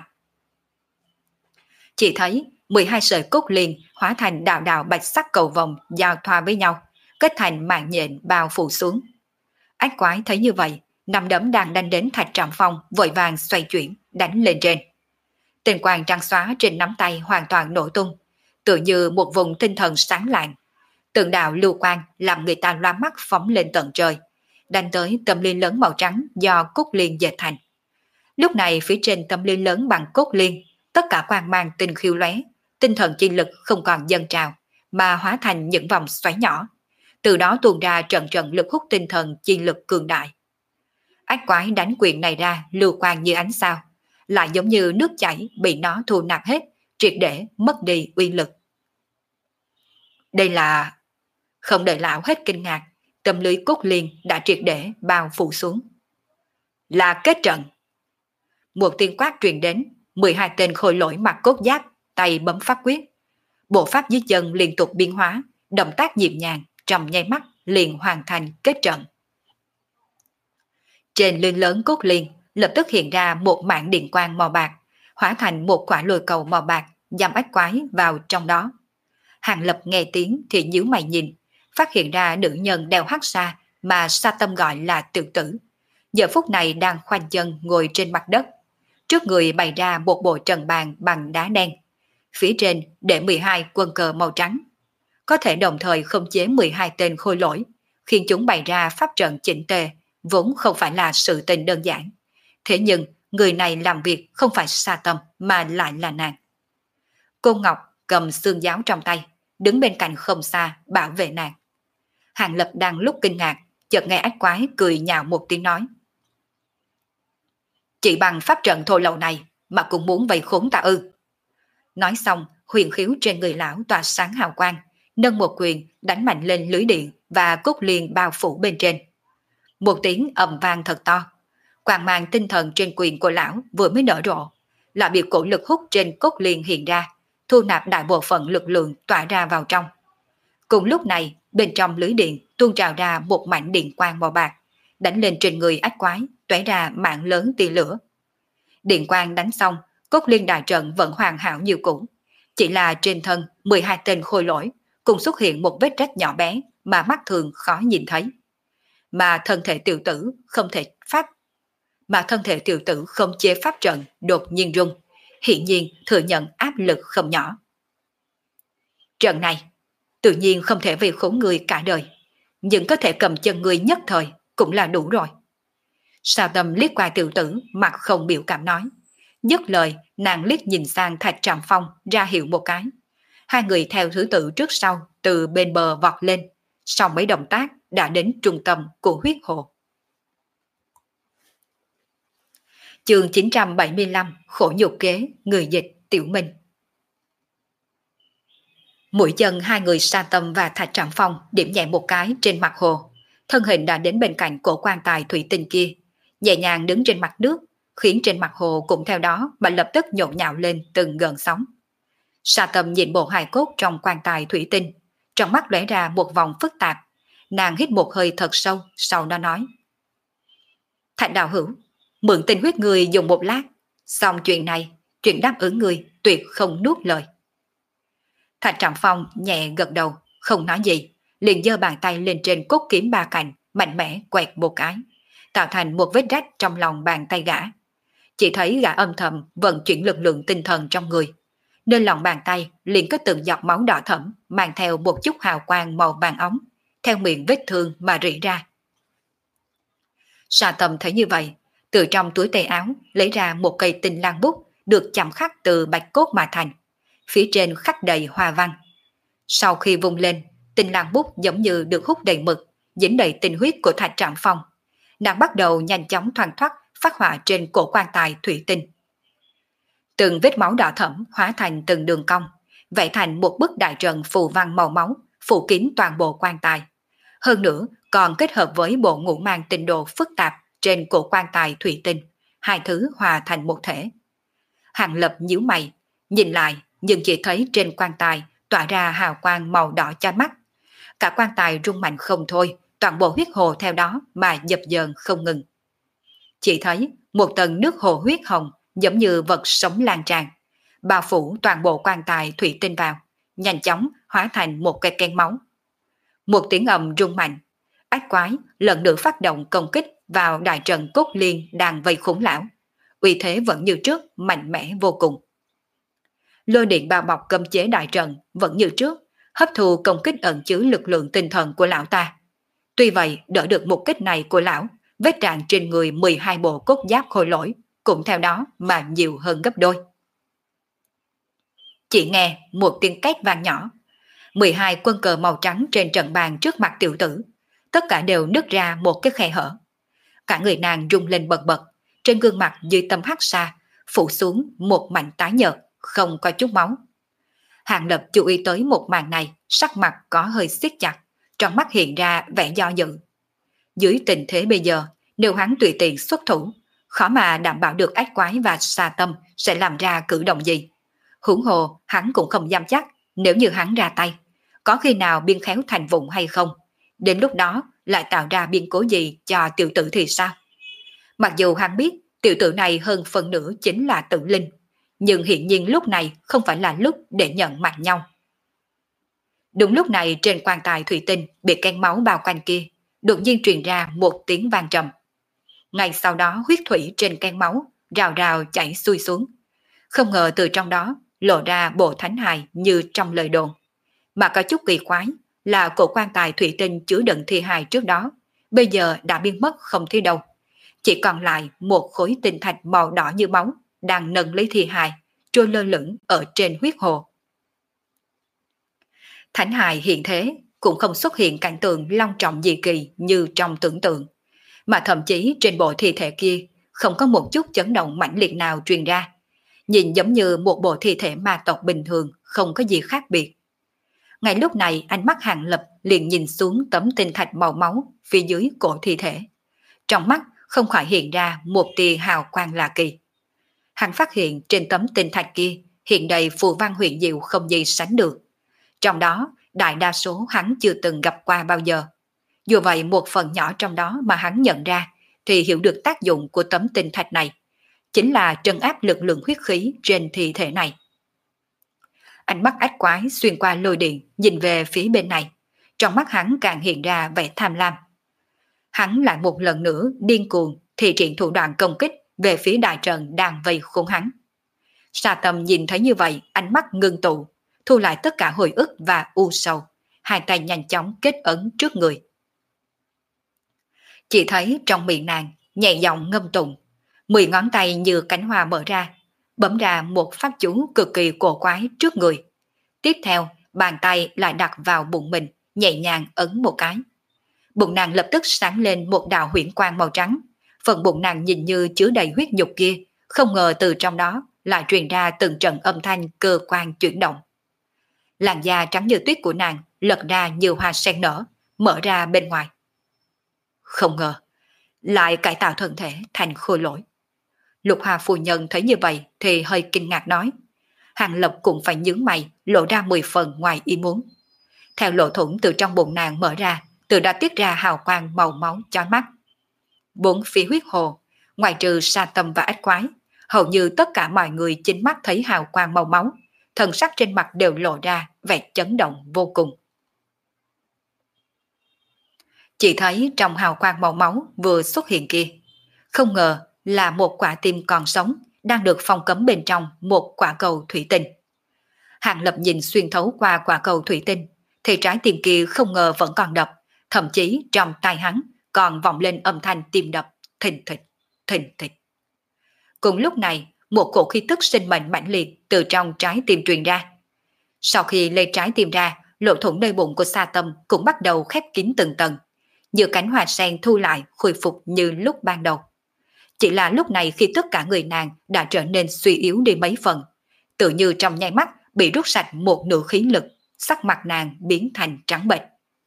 Chỉ thấy mười hai sợi cốt liên hóa thành đạo đạo bạch sắc cầu vòng giao thoa với nhau, kết thành mạng nhện bao phủ xuống. Ách quái thấy như vậy, nắm đấm đang đánh đến Thạch Trạm Phong vội vàng xoay chuyển, đánh lên trên. Tinh quang trắng xóa trên nắm tay hoàn toàn nổ tung, tựa như một vùng tinh thần sáng lạng. Từng đạo lưu quang làm người ta loa mắt phóng lên tận trời, đánh tới tâm liên lớn màu trắng do cốt liên dệt thành. Lúc này phía trên tâm liên lớn bằng cốt liên, tất cả quang mang tinh khiêu lóe, tinh thần chi lực không còn dâng trào, mà hóa thành những vòng xoáy nhỏ. Từ đó tuôn ra trận trận lực hút tinh thần chi lực cường đại. Ách quái đánh quyền này ra lưu quang như ánh sao, lại giống như nước chảy bị nó thu nạp hết, triệt để mất đi uy lực. Đây là... Không đợi lão hết kinh ngạc, tấm lưới cốt liên đã triệt để bao phủ xuống. Là kết trận. Một tiếng quát truyền đến, mười hai tên khôi lỗi mặc cốt giáp, tay bấm pháp quyết. Bộ pháp dưới chân liên tục biến hóa, động tác nhịp nhàng, trong nháy mắt liền hoàn thành kết trận. Trên lưng lớn cốt liên lập tức hiện ra một mảng điện quang màu bạc, hóa thành một quả lôi cầu màu bạc, giam ách quái vào trong đó. Hàng Lập nghe tiếng thì nhíu mày nhìn, phát hiện ra nữ nhân đeo hắc sa mà Sa Tâm gọi là Tự Tử, giờ phút này đang khoanh chân ngồi trên mặt đất. Trước người bày ra một bộ trần bàn bằng đá đen. Phía trên để mười hai quân cờ màu trắng. Có thể đồng thời khống chế mười hai tên khôi lỗi, khiến chúng bày ra pháp trận chỉnh tề, vốn không phải là sự tình đơn giản. Thế nhưng, người này làm việc không phải Sa Tâm mà lại là nàng. Cô Ngọc cầm xương giáo trong tay, đứng bên cạnh không xa bảo vệ nàng. Hàng Lập đang lúc kinh ngạc, chợt nghe ác quái cười nhạo một tiếng nói. Chỉ bằng pháp trận thô lậu này mà cũng muốn vây khốn ta ư. Nói xong, huyền khiếu trên người lão tỏa sáng hào quang, nâng một quyền đánh mạnh lên lưới điện và cốt liền bao phủ bên trên. Một tiếng ầm vang thật to. Quang mang tinh thần trên quyền của lão vừa mới nở rộ, là bị cổ lực hút trên cốt liền hiện ra, thu nạp đại bộ phận lực lượng tỏa ra vào trong. Cùng lúc này, bên trong lưới điện tuôn trào ra một mảnh điện quang màu bạc, đánh lên trên người ách quái, tóe ra mạng lớn tia lửa. Điện quang đánh xong, cốt liên đại trận vẫn hoàn hảo như cũ, chỉ là trên thân mười hai tên khôi lỗi cùng xuất hiện một vết rách nhỏ bé mà mắt thường khó nhìn thấy. Mà thân thể tiểu tử không thể pháp mà thân thể tiểu tử không chế pháp trận đột nhiên rung, hiển nhiên thừa nhận áp lực không nhỏ. Trận này tự nhiên không thể vì khốn người cả đời, nhưng có thể cầm chân người nhất thời cũng là đủ rồi. Sa Tâm liếc qua tiểu tử, mặt không biểu cảm nói. Dứt lời, nàng liếc nhìn sang Thạch Trạm Phong ra hiệu một cái. Hai người theo thứ tự trước sau từ bên bờ vọt lên, sau mấy động tác đã đến trung tâm của huyết hồ. Chương chín trăm bảy mươi lăm, khổ nhục kế, người dịch, Tiểu Minh. Mũi chân hai người Sa Tâm và Thạch Trạm Phong điểm nhẹ một cái trên mặt hồ. Thân hình đã đến bên cạnh cổ quan tài thủy tinh kia, nhẹ nhàng đứng trên mặt nước, khiến trên mặt hồ cũng theo đó mà lập tức nhộn nhạo lên từng gợn sóng. Sa Tâm nhìn bộ hài cốt trong quan tài thủy tinh, trong mắt lóe ra một vòng phức tạp. Nàng hít một hơi thật sâu, sau đó nói. Thạch đạo hữu, mượn tinh huyết người dùng một lát, xong chuyện này, chuyện đáp ứng người tuyệt không nuốt lời. Thạch Trạm Phong nhẹ gật đầu, không nói gì, liền giơ bàn tay lên trên cốt kiếm ba cạnh, mạnh mẽ quẹt một cái, tạo thành một vết rách trong lòng bàn tay gã. Chỉ thấy gã âm thầm vận chuyển lực lượng tinh thần trong người, nên lòng bàn tay liền có từng giọt máu đỏ thẫm mang theo một chút hào quang màu vàng óng, theo miệng vết thương mà rỉ ra. Sa Tâm thấy như vậy, từ trong túi tay áo lấy ra một cây tinh lan bút được chạm khắc từ bạch cốt mà thành, phía trên khắc đầy hoa văn. Sau khi vung lên, tinh lan bút giống như được hút đầy mực, dính đầy tinh huyết của Thạch Trạm Phong. Nàng bắt đầu nhanh chóng thoăn thoắt phát họa trên cổ quan tài thủy tinh. Từng vết máu đỏ thẫm hóa thành từng đường cong, vẽ thành một bức đại trận phù văn màu máu, phủ kín toàn bộ quan tài. Hơn nữa, còn kết hợp với bộ ngũ mang tinh đồ phức tạp trên cổ quan tài thủy tinh, hai thứ hòa thành một thể. Hàng Lập nhíu mày, nhìn lại nhưng chỉ thấy trên quan tài tỏa ra hào quang màu đỏ chói mắt. Cả quan tài rung mạnh không thôi, toàn bộ huyết hồ theo đó mà dập dờn không ngừng. Chỉ thấy một tầng nước hồ huyết hồng giống như vật sống lan tràn, bao phủ toàn bộ quan tài thủy tinh vào, nhanh chóng hóa thành một cây kén máu. Một tiếng ầm rung mạnh, ác quái lần nữa phát động công kích vào đại trận cốt liên đang vây khốn lão. Uy thế vẫn như trước, mạnh mẽ vô cùng. Lôi điện bao bọc cấm chế đại trận vẫn như trước, hấp thu công kích ẩn chứa lực lượng tinh thần của lão ta. Tuy vậy, đỡ được một kích này của lão, vết rạn trên người mười hai bộ cốt giáp khôi lỗi cũng theo đó mà nhiều hơn gấp đôi. Chỉ nghe một tiếng két vang nhỏ, mười hai quân cờ màu trắng trên trận bàn trước mặt tiểu tử, tất cả đều nứt ra một cái khe hở. Cả người nàng rung lên bật bật, trên gương mặt dưới tấm hắc sa phủ xuống một mảnh tái nhợt, không có chút máu. Hàng Lập chú ý tới một màn này, sắc mặt có hơi siết chặt, trong mắt hiện ra vẻ do dự. Dưới tình thế bây giờ, nếu hắn tùy tiện xuất thủ, khó mà đảm bảo được ác quái và Sa Tâm sẽ làm ra cử động gì. Huống hồ, hắn cũng không dám chắc, nếu như hắn ra tay, có khi nào biên khéo thành vụng hay không, đến lúc đó lại tạo ra biến cố gì cho tiểu tử thì sao? Mặc dù hắn biết tiểu tử này hơn phần nửa chính là tử linh, nhưng hiện nhiên lúc này không phải là lúc để nhận mặt nhau. Đúng lúc này trên quan tài thủy tinh bị kén máu bao quanh kia, đột nhiên truyền ra một tiếng vang trầm. Ngay sau đó huyết thủy trên kén máu rào rào chảy xuôi xuống. Không ngờ từ trong đó lộ ra bộ thánh hài như trong lời đồn. Mà có chút kỳ quái là cổ quan tài thủy tinh chứa đựng thi hài trước đó, bây giờ đã biến mất không thấy đâu. Chỉ còn lại một khối tinh thạch màu đỏ như máu đang nâng lấy thi hài, trôi lơ lửng ở trên huyết hồ. Thánh hài hiện thế cũng không xuất hiện cảnh tượng long trọng dị kỳ như trong tưởng tượng, mà thậm chí trên bộ thi thể kia không có một chút chấn động mãnh liệt nào truyền ra, nhìn giống như một bộ thi thể ma tộc bình thường, không có gì khác biệt. Ngay lúc này ánh mắt Hàng Lập liền nhìn xuống tấm tinh thạch màu máu phía dưới cổ thi thể. Trong mắt không khỏi hiện ra một tia hào quang lạ kỳ. Hắn phát hiện trên tấm tinh thạch kia hiện đầy phù văn huyền diệu không gì sánh được. Trong đó đại đa số hắn chưa từng gặp qua bao giờ. Dù vậy một phần nhỏ trong đó mà hắn nhận ra thì hiểu được tác dụng của tấm tinh thạch này, chính là trấn áp lực lượng huyết khí trên thi thể này. Ánh mắt ách quái xuyên qua lôi điện nhìn về phía bên này, trong mắt hắn càng hiện ra vẻ tham lam. Hắn lại một lần nữa điên cuồng thì triển thủ đoạn công kích về phía đại trận đang vây khốn hắn. Sa Tâm nhìn thấy như vậy, ánh mắt ngưng tụ, thu lại tất cả hồi ức và u sầu, hai tay nhanh chóng kết ấn trước người. Chỉ thấy trong miệng nàng nhẹ giọng ngâm tụng, mười ngón tay như cánh hoa mở ra, bấm ra một pháp chú cực kỳ cổ quái trước người. Tiếp theo, bàn tay lại đặt vào bụng mình, nhẹ nhàng ấn một cái. Bụng nàng lập tức sáng lên một đạo huyễn quang màu trắng. Phần bụng nàng nhìn như chứa đầy huyết nhục kia, không ngờ từ trong đó lại truyền ra từng trận âm thanh cơ quan chuyển động. Làn da trắng như tuyết của nàng lật ra như hoa sen nở, mở ra bên ngoài. Không ngờ, lại cải tạo thân thể thành khôi lỗi. Lục Hà phu nhân thấy như vậy thì hơi kinh ngạc nói. Hàng Lập cũng phải nhướng mày, lộ ra mười phần ngoài ý muốn. Theo lỗ thủng từ trong bụng nàng mở ra, từ đã tiết ra hào quang màu máu chói mắt. Bốn phía huyết hồ, ngoài trừ Sa Tâm và ách quái, hầu như tất cả mọi người chính mắt thấy hào quang màu máu, thần sắc trên mặt đều lộ ra vẻ chấn động vô cùng. Chỉ thấy trong hào quang màu máu vừa xuất hiện kia, không ngờ là một quả tim còn sống đang được phong cấm bên trong một quả cầu thủy tinh. Hàng Lập nhìn xuyên thấu qua quả cầu thủy tinh, thì trái tim kia không ngờ vẫn còn đập, thậm chí trong tai hắn còn vọng lên âm thanh tim đập, thình thịch, thình thịch. Cùng lúc này, một cổ khí tức sinh mệnh mãnh liệt từ trong trái tim truyền ra. Sau khi lấy trái tim ra, lỗ thủng nơi bụng của Sa Tâm cũng bắt đầu khép kín từng tầng, như cánh hoa sen thu lại khôi phục như lúc ban đầu. Chỉ là lúc này khi tất cả người nàng đã trở nên suy yếu đi mấy phần, tự như trong nháy mắt bị rút sạch một nửa khí lực, sắc mặt nàng biến thành trắng bệch.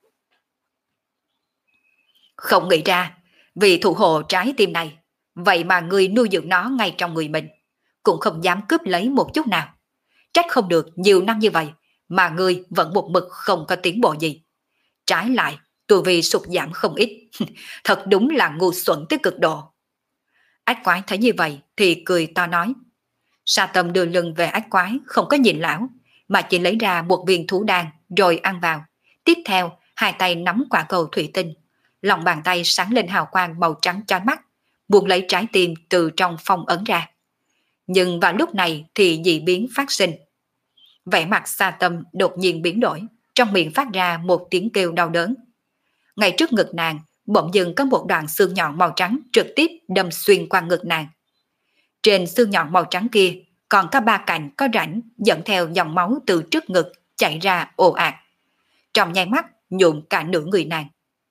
Không nghĩ ra, vì thủ hộ trái tim này, vậy mà ngươi nuôi dưỡng nó ngay trong người mình, cũng không dám cướp lấy một chút nào. Trách không được nhiều năm như vậy, mà ngươi vẫn một mực không có tiến bộ gì. Trái lại, tu vi sụt giảm không ít, thật đúng là ngu xuẩn tới cực độ. Ách quái thấy như vậy thì cười to nói. Sa Tâm đưa lưng về ách quái, không có nhìn lão, mà chỉ lấy ra một viên thú đan rồi ăn vào. Tiếp theo, hai tay nắm quả cầu thủy tinh, lòng bàn tay sáng lên hào quang màu trắng chói mắt, buông lấy trái tim từ trong phong ấn ra. Nhưng vào lúc này thì dị biến phát sinh. Vẻ mặt Sa Tâm đột nhiên biến đổi, trong miệng phát ra một tiếng kêu đau đớn. Ngay trước ngực nàng, bỗng dưng có một đoạn xương nhọn màu trắng trực tiếp đâm xuyên qua ngực nàng. Trên xương nhọn màu trắng kia còn có ba cạnh có rãnh dẫn theo dòng máu từ trước ngực chảy ra ồ ạt. Trong nháy mắt nhuộm cả nửa người nàng.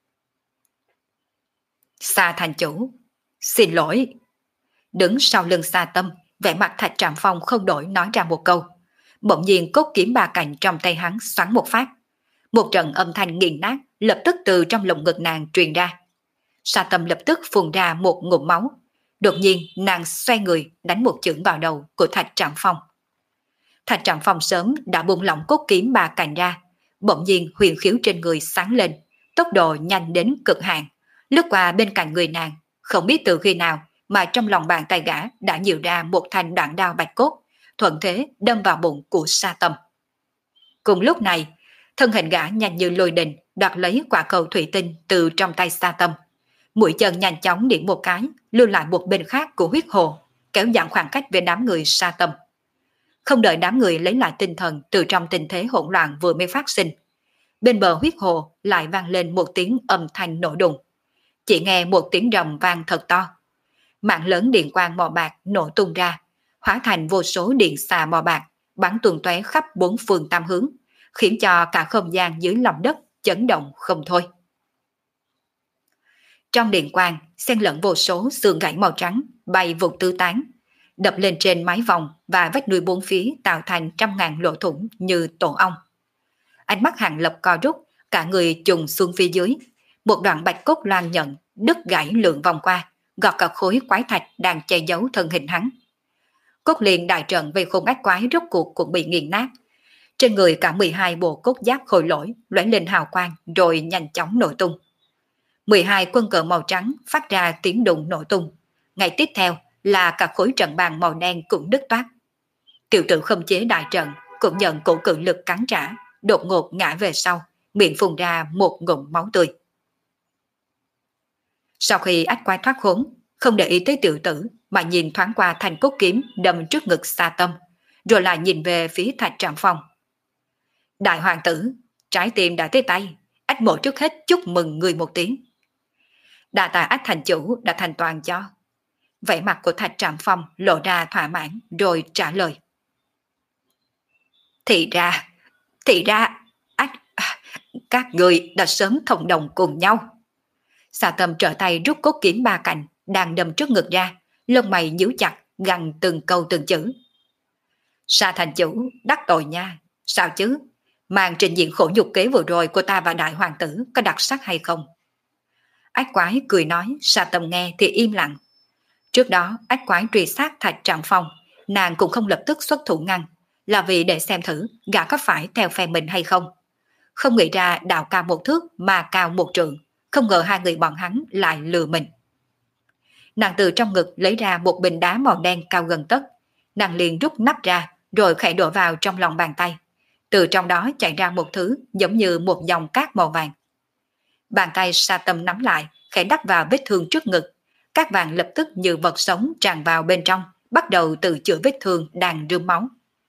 Sa thành chủ, xin lỗi. Đứng sau lưng Sa Tâm, vẻ mặt Thạch Trạm Phong không đổi nói ra một câu. Bỗng nhiên cốt kiếm ba cạnh trong tay hắn xoắn một phát. Một trận âm thanh nghiền nát lập tức từ trong lồng ngực nàng truyền ra. Sa Tâm lập tức phun ra một ngụm máu. Đột nhiên nàng xoay người đánh một chưởng vào đầu của Thạch Trạm Phong. Thạch Trạm Phong sớm đã buông lỏng cốt kiếm ba cạnh ra. Bỗng nhiên huyền khiếu trên người sáng lên, tốc độ nhanh đến cực hạn, lướt qua bên cạnh người nàng. Không biết từ khi nào mà trong lòng bàn tay gã đã nhiều ra một thanh đoạn đao bạch cốt, thuận thế đâm vào bụng của Sa Tâm. Cùng lúc này, thân hình gã nhanh như lôi đình đoạt lấy quả cầu thủy tinh từ trong tay Sa Tâm. Mũi chân nhanh chóng điểm một cái, lưu lại một bên khác của huyết hồ. kéo giảm khoảng cách về đám người Sa Tâm. Không đợi đám người lấy lại tinh thần từ trong tình thế hỗn loạn vừa mới phát sinh, bên bờ huyết hồ lại vang lên một tiếng âm thanh nổ đùng. Chỉ nghe một tiếng rầm vang thật to. Mạng lớn điện quang màu bạc nổ tung ra, hóa thành vô số điện xà màu bạc bắn tung tóe khắp bốn phương tám hướng, khiến cho cả không gian dưới lòng đất chấn động không thôi. Trong điện quang xen lẫn vô số xương gãy màu trắng bay vụt tứ tán, đập lên trên mái vòng và vách núi bốn phía tạo thành trăm ngàn lỗ thủng như tổ ong. Ánh mắt Hàng Lập co rút, cả người trùng xuống phía dưới. Một đoạn bạch cốt loan nhận, đứt gãy lượn vòng qua, gọt cả khối quái thạch đang che giấu thân hình hắn. Cốt liền đại trận về khung ách quái rốt cuộc cũng bị nghiền nát. Trên người cả mười hai bộ cốt giáp khôi lỗi lóe lên hào quang rồi nhanh chóng nổ tung. mười hai quân cờ màu trắng phát ra tiếng đùng nổ tung. Ngay tiếp theo là cả khối trận bàn màu đen cũng đứt toát. Tiểu tử không chế đại trận cũng nhận cổ cự lực cắn trả, đột ngột ngã về sau, miệng phun ra một ngụm máu tươi. Sau khi ách quái thoát khốn, không để ý tới tiểu tử mà nhìn thoáng qua thanh cốt kiếm đâm trước ngực Sa Tâm, rồi lại nhìn về phía Thạch Trạm Phong. Đại hoàng tử, trái tim đã tới tay, ách mộ trước hết chúc mừng người một tiếng. Đa tạ ách thành chủ đã thành toàn cho. Vẻ mặt của Thạch Trạm Phong lộ ra thỏa mãn rồi trả lời. Thì ra, thì ra, ách, các người đã sớm thông đồng cùng nhau. Sa Tâm trở tay rút cốt kiếm ba cạnh đang đâm trước ngực ra, lông mày nhíu chặt, gằn từng câu từng chữ. Sa thành chủ, đắc tội nha, sao chứ? Màn trình diễn khổ nhục kế vừa rồi của ta và đại hoàng tử có đặc sắc hay không? Ách quái cười nói, Sa Tâm nghe thì im lặng. Trước đó, ách quái truy sát Thạch Trạm Phong, nàng cũng không lập tức xuất thủ ngăn, là vì để xem thử gã có phải theo phe mình hay không. Không nghĩ ra đạo cao một thước mà cao một trượng, không ngờ hai người bọn hắn lại lừa mình. Nàng từ trong ngực lấy ra một bình đá màu đen cao gần tấc, nàng liền rút nắp ra rồi khẽ đổ vào trong lòng bàn tay. Từ trong đó chạy ra một thứ giống như một dòng cát màu vàng. Bàn tay Sa Tâm nắm lại, khẽ đắp vào vết thương trước ngực. Cát vàng lập tức như vật sống tràn vào bên trong, bắt đầu tự chữa vết thương đang rơm máu.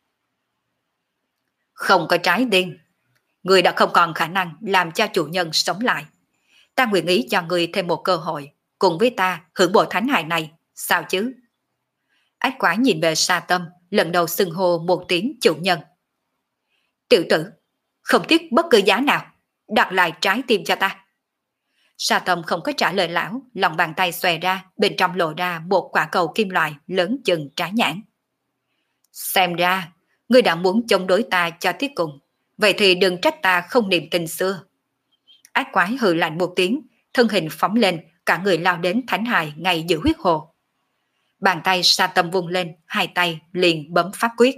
Không có trái tim, người đã không còn khả năng làm cho chủ nhân sống lại. Ta nguyện ý cho người thêm một cơ hội, cùng với ta hưởng bộ thánh hài này, sao chứ? Ách quái nhìn về Sa Tâm, lần đầu xưng hô một tiếng chủ nhân. Tiểu tử, không tiếc bất cứ giá nào, đặt lại trái tim cho ta. Sa Tâm không có trả lời lão, lòng bàn tay xòe ra, bên trong lộ ra một quả cầu kim loại lớn chừng trái nhãn. Xem ra, ngươi đã muốn chống đối ta cho tới cùng, vậy thì đừng trách ta không niềm tin xưa. Ác quái hừ lạnh một tiếng, thân hình phóng lên, cả người lao đến thánh hài ngay giữa huyết hồ. Bàn tay Sa Tâm vung lên, hai tay liền bấm pháp quyết.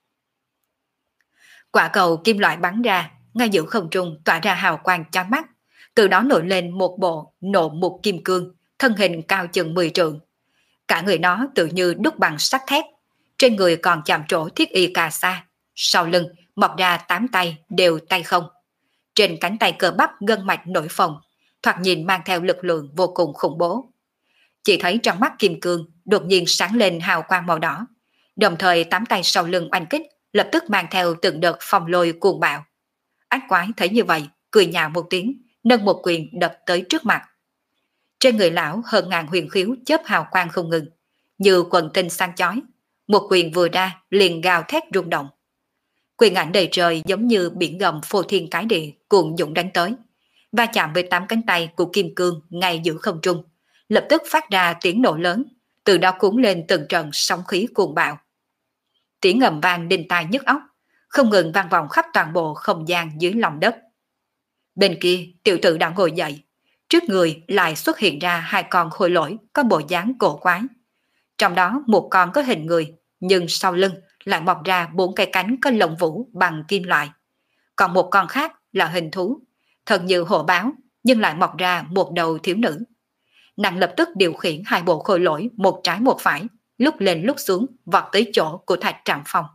Quả cầu kim loại bắn ra, ngay giữa không trung tỏa ra hào quang chói mắt, từ đó nổi lên một bộ nộ mục kim cương, thân hình cao chừng mười trượng. Cả người nó tự như đúc bằng sắt thép, trên người còn chạm trổ thiết y cà sa, sau lưng mọc ra tám tay đều tay không. Trên cánh tay cơ bắp gân mạch nổi phồng, thoạt nhìn mang theo lực lượng vô cùng khủng bố. Chỉ thấy trong mắt kim cương đột nhiên sáng lên hào quang màu đỏ, đồng thời tám tay sau lưng oanh kích lập tức mang theo từng đợt phong lôi cuồng bạo. Ác quái thấy như vậy, cười nhạo một tiếng, nâng một quyền đập tới trước mặt. Trên người lão hơn ngàn huyền khiếu chớp hào quang không ngừng, như quần tinh sáng chói. Một quyền vừa ra liền gào thét rung động. Quyền ảnh đầy trời giống như biển gầm phô thiên cái địa cuồn dũng đánh tới, va chạm với tám cánh tay của kim cương ngay giữa không trung, lập tức phát ra tiếng nổ lớn, từ đó cuốn lên từng trận sóng khí cuồng bạo. Tiếng ngầm vang đinh tai nhức óc, không ngừng vang vọng khắp toàn bộ không gian dưới lòng đất. Bên kia, tiểu tử đã ngồi dậy, trước người lại xuất hiện ra hai con khôi lỗi có bộ dáng cổ quái. Trong đó một con có hình người, nhưng sau lưng lại mọc ra bốn cái cánh có lông vũ bằng kim loại. Còn một con khác là hình thú, thật như hổ báo, nhưng lại mọc ra một đầu thiếu nữ. Nàng lập tức điều khiển hai bộ khôi lỗi một trái một phải, lúc lên lúc xuống vọt tới chỗ của Thạch Trạm Phong.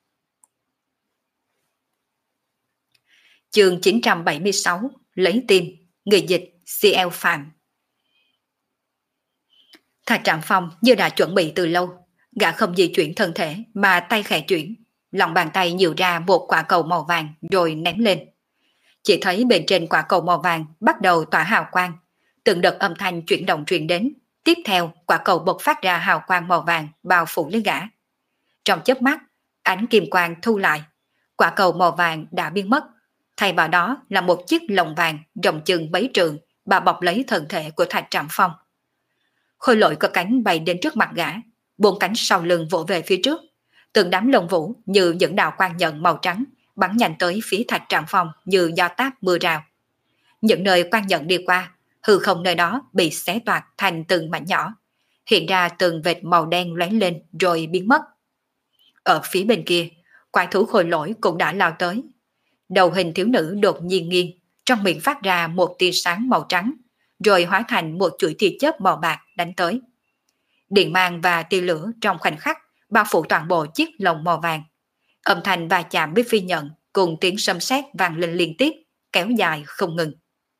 Chương chín trăm bảy mươi sáu, lấy tim, người dịch xê lờ Phạm. Thạch Trạm Phong như đã chuẩn bị từ lâu, Gã không di chuyển thân thể mà tay khẽ chuyển, lòng bàn tay nhiều ra một quả cầu màu vàng rồi ném lên. Chỉ thấy bên trên quả cầu màu vàng bắt đầu tỏa hào quang, từng đợt âm thanh chuyển động truyền đến. Tiếp theo, quả cầu bộc phát ra hào quang màu vàng bao phủ lấy gã. Trong chớp mắt, ánh kim quang thu lại, quả cầu màu vàng đã biến mất. Thay vào đó là một chiếc lồng vàng rộng chừng mấy trượng bà bọc lấy thân thể của Thạch Trạm Phong. Khôi Lỗi có cánh bay đến trước mặt gã, bốn cánh sau lưng vỗ về phía trước. Từng đám lông vũ như những đạo quang nhận màu trắng bắn nhanh tới phía Thạch Trạm Phong như gió táp mưa rào. Những nơi quang nhận đi qua, hư không nơi đó bị xé toạc thành từng mảnh nhỏ, hiện ra từng vệt màu đen lóe lên rồi biến mất. Ở phía bên kia, quái thú Khôi Lỗi cũng đã lao tới. Đầu hình thiếu nữ đột nhiên nghiêng, trong miệng phát ra một tia sáng màu trắng, rồi hóa thành một chuỗi tia chớp màu bạc đánh tới. Điện mang và tia lửa trong khoảnh khắc bao phủ toàn bộ chiếc lồng màu vàng. Âm thanh va chạm với phi nhận cùng tiếng sấm sét vang lên liên tiếp, kéo dài không ngừng.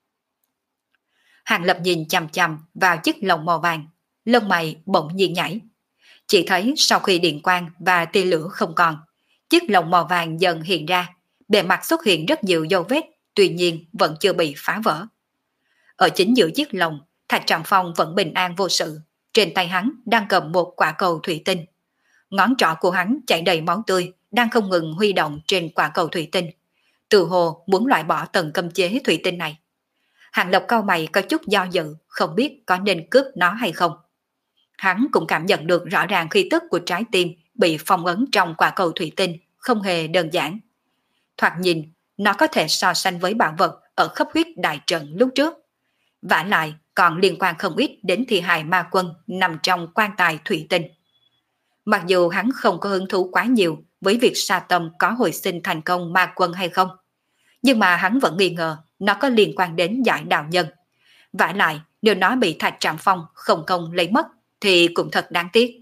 Hàng Lập nhìn chằm chằm vào chiếc lồng màu vàng, lông mày bỗng nhiên nhảy. Chỉ thấy sau khi điện quang và tia lửa không còn, chiếc lồng màu vàng dần hiện ra, bề mặt xuất hiện rất nhiều dấu vết, tuy nhiên vẫn chưa bị phá vỡ. Ở chính giữa chiếc lồng, Thạch Trạm Phong vẫn bình an vô sự, trên tay hắn đang cầm một quả cầu thủy tinh. Ngón trỏ của hắn chảy đầy máu tươi, đang không ngừng huy động trên quả cầu thủy tinh, từ hồ muốn loại bỏ tầng cấm chế thủy tinh này. Hàng Lập cau mày có chút do dự, không biết có nên cướp nó hay không. Hắn cũng cảm nhận được rõ ràng khí tức của trái tim bị phong ấn trong quả cầu thủy tinh không hề đơn giản. Thoạt nhìn, nó có thể so sánh với bảo vật ở khắp huyết đại trận lúc trước. Vả lại còn liên quan không ít đến thi hài ma quân nằm trong quan tài thủy tinh. Mặc dù hắn không có hứng thú quá nhiều với việc Sa Tâm có hồi sinh thành công ma quân hay không, nhưng mà hắn vẫn nghi ngờ nó có liên quan đến giải đạo nhân. Vả lại, nếu nó bị Thạch Trạm Phong không công lấy mất thì cũng thật đáng tiếc.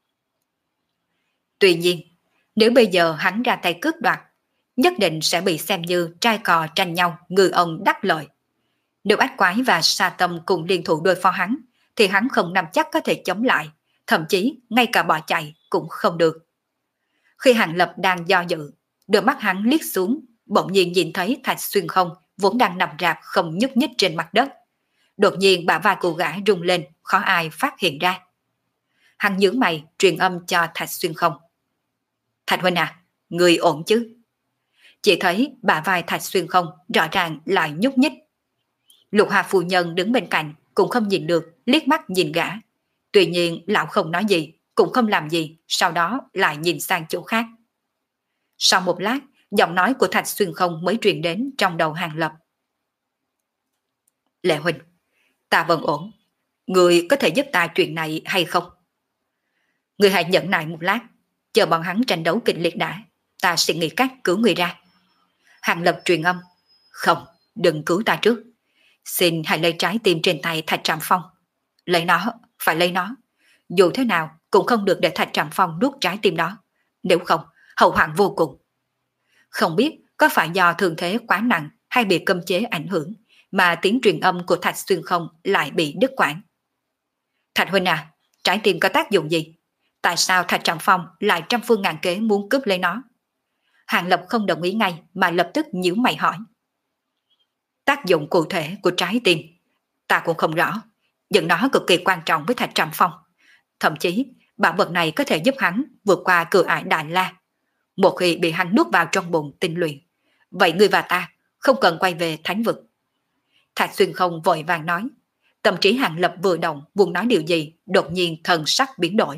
Tuy nhiên, nếu bây giờ hắn ra tay cướp đoạt, nhất định sẽ bị xem như trai cò tranh nhau, ngư ông đắc lợi. Nếu ách quái và Sa Tâm cùng liên thủ đối phó hắn, thì hắn không nắm chắc có thể chống lại, thậm chí ngay cả bỏ chạy cũng không được. Khi Hàng Lập đang do dự, đôi mắt hắn liếc xuống, bỗng nhiên nhìn thấy Thạch Xuyên Không vốn đang nằm rạp không nhúc nhích trên mặt đất. Đột nhiên bả vai của gã rung lên, khó ai phát hiện ra. Hắn nhướng mày truyền âm cho Thạch Xuyên Không. Thạch huynh à, người ổn chứ? Chỉ thấy bả vai Thạch Xuyên Không rõ ràng lại nhúc nhích. Lục Hà phu nhân đứng bên cạnh cũng không nhìn được, liếc mắt nhìn gã. Tuy nhiên lão không nói gì, cũng không làm gì, sau đó lại nhìn sang chỗ khác. Sau một lát, giọng nói của Thạch Xuyên Không mới truyền đến trong đầu Hàng Lập. Lệ huynh, ta vẫn ổn. Người có thể giúp ta chuyện này hay không? Người hãy nhẫn nại một lát, chờ bọn hắn tranh đấu kịch liệt đã, ta sẽ nghĩ cách cứu người ra. Hàng Lập truyền âm. Không, đừng cứu ta trước. Xin hãy lấy trái tim trên tay Thạch Trạm Phong. Lấy nó, phải lấy nó. Dù thế nào cũng không được để Thạch Trạm Phong nuốt trái tim đó. Nếu không, hậu hoạn vô cùng. Không biết có phải do thương thế quá nặng hay bị cấm chế ảnh hưởng mà tiếng truyền âm của Thạch Xuyên Không lại bị đứt quãng. Thạch huynh à, trái tim có tác dụng gì? Tại sao Thạch Trạm Phong lại trăm phương ngàn kế muốn cướp lấy nó? Hàng Lập không đồng ý ngay mà lập tức nhíu mày hỏi. Tác dụng cụ thể của trái tim ta cũng không rõ, nhưng nó cực kỳ quan trọng với Thạch Trạm Phong. Thậm chí bảo vật này có thể giúp hắn vượt qua cửa ải Đại La. Một khi bị hắn nuốt vào trong bụng tinh luyện, vậy ngươi và ta không cần quay về thánh vực. Thạch Xuyên Không vội vàng nói. Tâm trí Hàng Lập vừa động muốn nói điều gì, đột nhiên thần sắc biến đổi.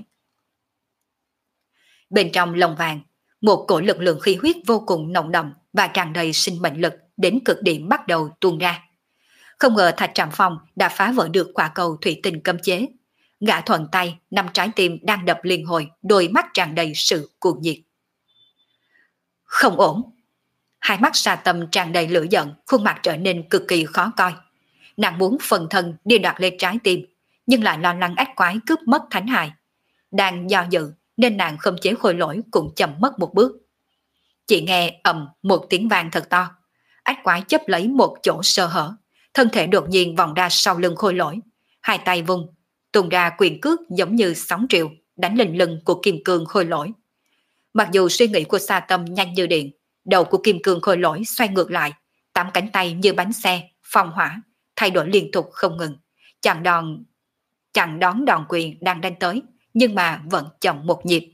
Bên trong lồng vàng, một cổ lực lượng khí huyết vô cùng nồng đậm và tràn đầy sinh mệnh lực đến cực điểm bắt đầu tuôn ra. Không ngờ Thạch Trạm Phong đã phá vỡ được quả cầu thủy tinh cấm chế. Gã thuận tay năm trái tim đang đập liên hồi, đôi mắt tràn đầy sự cuồng nhiệt. Không ổn. Hai mắt Sa Tâm tràn đầy lửa giận, khuôn mặt trở nên cực kỳ khó coi. Nàng muốn phần thân đi đoạt lên trái tim, nhưng lại lo lắng ách quái cướp mất thánh hài. Đang do dự nên nàng không chế Khôi Lỗi cũng chậm mất một bước. Chỉ nghe ầm một tiếng vang thật to, ách quái chấp lấy một chỗ sơ hở, thân thể đột nhiên vòng ra sau lưng Khôi Lỗi, hai tay vung tung ra quyền cước giống như sóng triều, đánh lên lưng của kim cương khôi lỗi. Mặc dù suy nghĩ của Sa Tâm nhanh như điện, đầu của kim cương khôi lỗi xoay ngược lại, tám cánh tay như bánh xe, phong hỏa, thay đổi liên tục không ngừng, chặn đòn, chặn đón đòn quyền đang đánh tới, nhưng mà vẫn chậm một nhịp.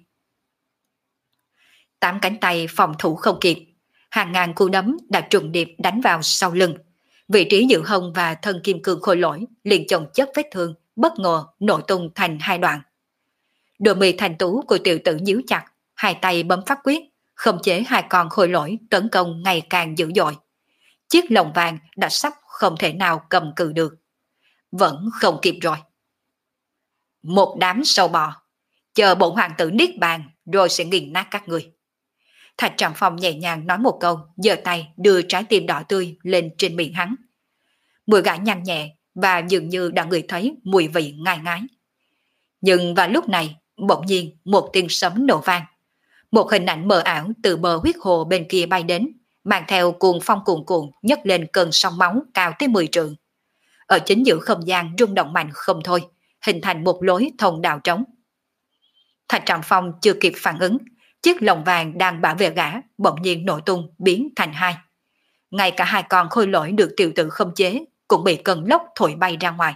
Tám cánh tay phòng thủ không kịp, hàng ngàn cú đấm đã trùng điệp đánh vào sau lưng. Vị trí giữa hông và thân kim cương khôi lỗi liền chồng chất vết thương, bất ngờ nổ tung thành hai đoạn. Đôi mi thành tú của tiểu tử nhíu chặt, hai tay bấm pháp quyết, khống chế hai con khôi lỗi tấn công ngày càng dữ dội. Chiếc lồng vàng đã sắp không thể nào cầm cự được. Vẫn không kịp rồi. Một đám sâu bò, chờ bổn hoàng tử niết bàn rồi sẽ nghiền nát các người. Thạch Trạm Phong nhẹ nhàng nói một câu, giơ tay đưa trái tim đỏ tươi lên trên miệng hắn. Mùi gãi nhanh nhẹ và dường như đã ngửi thấy mùi vị ngai ngái. Nhưng vào lúc này, bỗng nhiên một tiếng sấm nổ vang. Một hình ảnh mờ ảo từ bờ huyết hồ bên kia bay đến, mang theo cuồng phong cuồn cuộn nhấc lên cơn sóng máu cao tới mười trượng. Ở chính giữa không gian rung động mạnh không thôi, hình thành một lối thông đạo trống. Thạch Trạm Phong chưa kịp phản ứng, chiếc lồng vàng đang bảo vệ gã bỗng nhiên nổ tung biến thành hai. Ngay cả hai con khôi lỗi được tiểu tử không chế cũng bị cơn lốc thổi bay ra ngoài.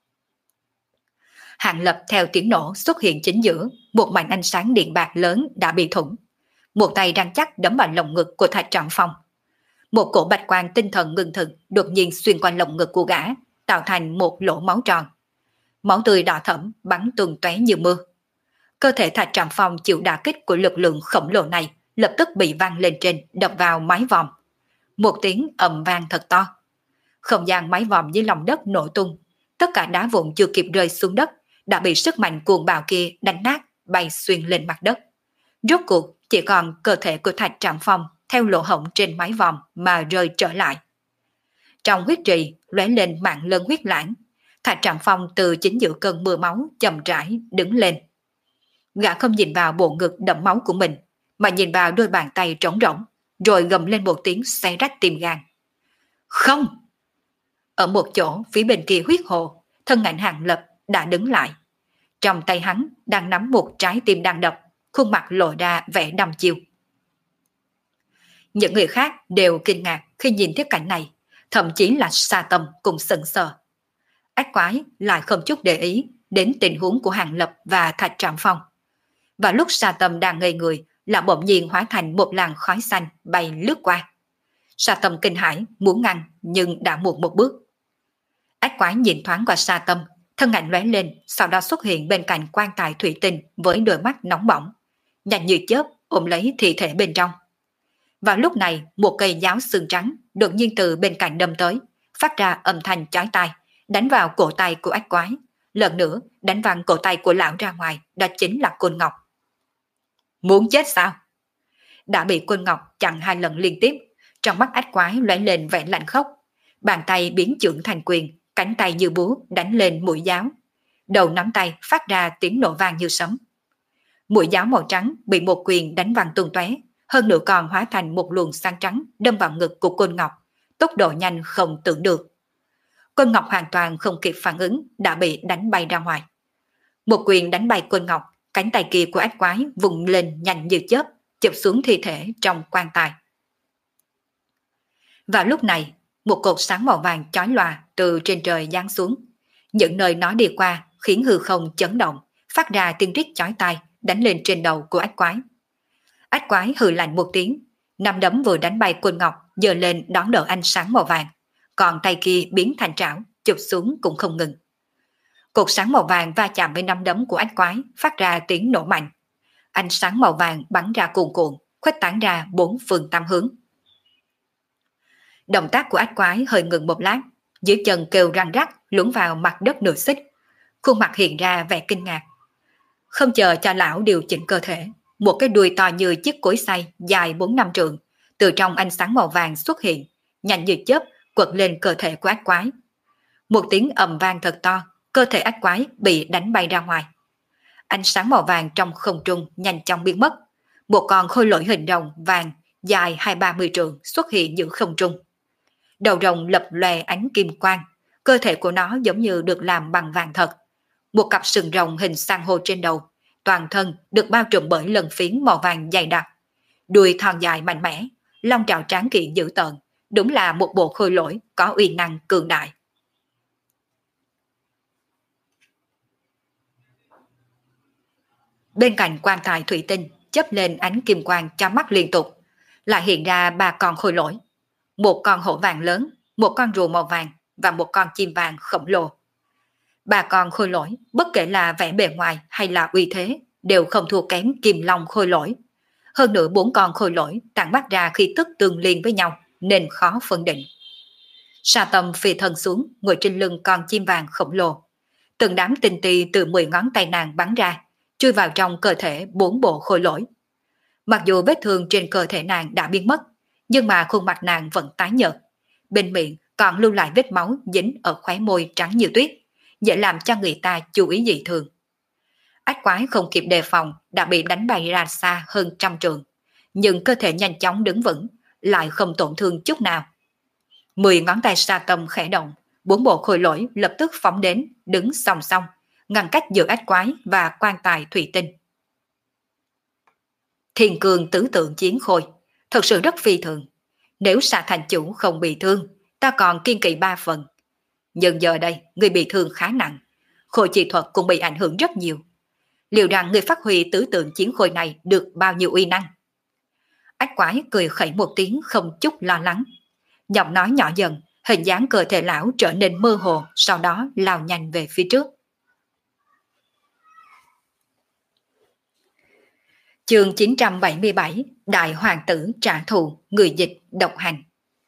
Hàng Lập theo tiếng nổ xuất hiện chính giữa, một mảnh ánh sáng điện bạc lớn đã bị thủng. Một tay răng chắc đấm vào lồng ngực của Thạch Trạm Phong. Một cổ bạch quang tinh thần ngưng thực đột nhiên xuyên qua lồng ngực của gã, tạo thành một lỗ máu tròn. Máu tươi đỏ thẫm bắn tung tóe như mưa. Cơ thể Thạch Trạm Phong chịu đả kích của lực lượng khổng lồ này, lập tức bị văng lên trên, đập vào mái vòm. Một tiếng ầm vang thật to. Không gian mái vòm dưới lòng đất nổ tung, tất cả đá vụn chưa kịp rơi xuống đất đã bị sức mạnh cuồng bạo kia đánh nát, bay xuyên lên mặt đất. Rốt cuộc chỉ còn cơ thể của Thạch Trạm Phong theo lỗ hổng trên mái vòm mà rơi trở lại. Trong huyết trì lóe lên mạng lân huyết lãng, Thạch Trạm Phong từ chính giữa cơn mưa máu chậm rãi đứng lên. Gã không nhìn vào bộ ngực đẫm máu của mình, mà nhìn vào đôi bàn tay trống rỗng, rồi gầm lên một tiếng xé rách tim gan. Không! Ở một chỗ phía bên kia huyết hồ, thân ảnh Hàng Lập đã đứng lại. Trong tay hắn đang nắm một trái tim đang đập, khuôn mặt lộ ra vẻ đăm chiêu. Những người khác đều kinh ngạc khi nhìn thấy cảnh này, thậm chí là Sa Tâm cũng sững sờ. Ác quái lại không chút để ý đến tình huống của Hàng Lập và Thạch Trạm Phong. Và lúc Sa Tâm đang ngây người là bỗng nhiên hóa thành một làn khói xanh bay lướt qua. Sa Tâm kinh hãi muốn ngăn nhưng đã muộn một bước. Ác quái nhìn thoáng qua Sa Tâm, thân ảnh lóe lên, sau đó xuất hiện bên cạnh quan tài thủy tinh với đôi mắt nóng bỏng, nhanh như chớp ôm lấy thi thể bên trong. Vào lúc này, một cây giáo xương trắng đột nhiên từ bên cạnh đâm tới, phát ra âm thanh chói tai, đánh vào cổ tay của ác quái. Lần nữa đánh văng cổ tay của lão ra ngoài, đó chính là Côn Ngọc. Muốn chết sao? Đã bị Côn Ngọc chặn hai lần liên tiếp, trong mắt ác quái lóe lên vẻ lạnh khốc. Bàn tay biến chưởng thành quyền, cánh tay như búa đánh lên mũi giáo. Đầu nắm tay phát ra tiếng nổ vang như sấm. Mũi giáo màu trắng bị một quyền đánh văng tung tóe, hơn nữa còn hóa thành một luồng sáng trắng đâm vào ngực của Côn Ngọc, tốc độ nhanh không tưởng được. Côn Ngọc hoàn toàn không kịp phản ứng, đã bị đánh bay ra ngoài. Một quyền đánh bay Côn Ngọc, cánh tay kia của ác quái vùng lên nhanh như chớp, chụp xuống thi thể trong quan tài. Vào lúc này, một cột sáng màu vàng chói lòa từ trên trời giáng xuống. Những nơi nó đi qua khiến hư không chấn động, phát ra tiếng rít chói tai đánh lên trên đầu của ác quái. Ác quái hừ lạnh một tiếng, nắm đấm vừa đánh bay Côn Ngọc giơ lên đón đỡ ánh sáng màu vàng, còn tay kia biến thành trảo, chụp xuống cũng không ngừng. Cột sáng màu vàng va chạm với nắm đấm của ác quái, phát ra tiếng nổ mạnh. Ánh sáng màu vàng bắn ra cuồn cuộn, khuếch tán ra bốn phương tám hướng. Động tác của ác quái hơi ngừng một lát, dưới chân kêu răng rắc lún vào mặt đất nửa xích, khuôn mặt hiện ra vẻ kinh ngạc. Không chờ cho lão điều chỉnh cơ thể, một cái đuôi to như chiếc cối xay dài bốn năm trượng từ trong ánh sáng màu vàng xuất hiện, nhanh như chớp quật lên cơ thể của ác quái. Một tiếng ầm vang thật to, cơ thể ác quái bị đánh bay ra ngoài. Ánh sáng màu vàng trong không trung nhanh chóng biến mất, một con khôi lỗi hình rồng vàng dài hai ba mươi trượng xuất hiện giữa không trung. Đầu rồng lập lòe ánh kim quang, cơ thể của nó giống như được làm bằng vàng thật. Một cặp sừng rồng hình san hô trên đầu, toàn thân được bao trùm bởi lân phiến màu vàng dày đặc, đuôi thon dài mạnh mẽ, lông trào tráng kiện dữ tợn, đúng là một bộ khôi lỗi có uy năng cường đại. Bên cạnh quan tài thủy tinh chớp lên ánh kim quang chói mắt liên tục, lại hiện ra ba con khôi lỗi, một con hổ vàng lớn, một con rùa màu vàng và một con chim vàng khổng lồ. Ba con khôi lỗi, bất kể là vẻ bề ngoài hay là uy thế, đều không thua kém kim long khôi lỗi. Hơn nữa bốn con khôi lỗi tản mát ra khí tức tương liên với nhau nên khó phân định. Sa Tâm phi thân xuống, ngồi trên lưng con chim vàng khổng lồ. Từng đám tinh tì từ mười ngón tay nàng bắn ra, chui vào trong cơ thể bốn bộ khôi lỗi. Mặc dù vết thương trên cơ thể nàng đã biến mất, nhưng mà khuôn mặt nàng vẫn tái nhợt. Bên miệng còn lưu lại vết máu dính ở khóe môi trắng như tuyết, dễ làm cho người ta chú ý dị thường. Ách quái không kịp đề phòng đã bị đánh bay ra xa hơn trăm trường, nhưng cơ thể nhanh chóng đứng vững, lại không tổn thương chút nào. Mười ngón tay Sa Tâm khẽ động, bốn bộ khôi lỗi lập tức phóng đến, đứng song song, ngăn cách giữa ách quái và quan tài thủy tinh. Thiên cương tứ tượng chiến khôi, thật sự rất phi thường. Nếu Sa thành chủ không bị thương, ta còn kiên kỵ ba phần. Nhưng giờ đây, người bị thương khá nặng, khôi chi thuật cũng bị ảnh hưởng rất nhiều. Liệu rằng người phát huy tứ tượng chiến khôi này được bao nhiêu uy năng? Ách quái cười khẩy một tiếng không chút lo lắng. Giọng nói nhỏ dần, hình dáng cơ thể lão trở nên mơ hồ, sau đó lao nhanh về phía trước. Chương chín trăm bảy mươi bảy, Đại Hoàng tử trả thù, người dịch độc hành.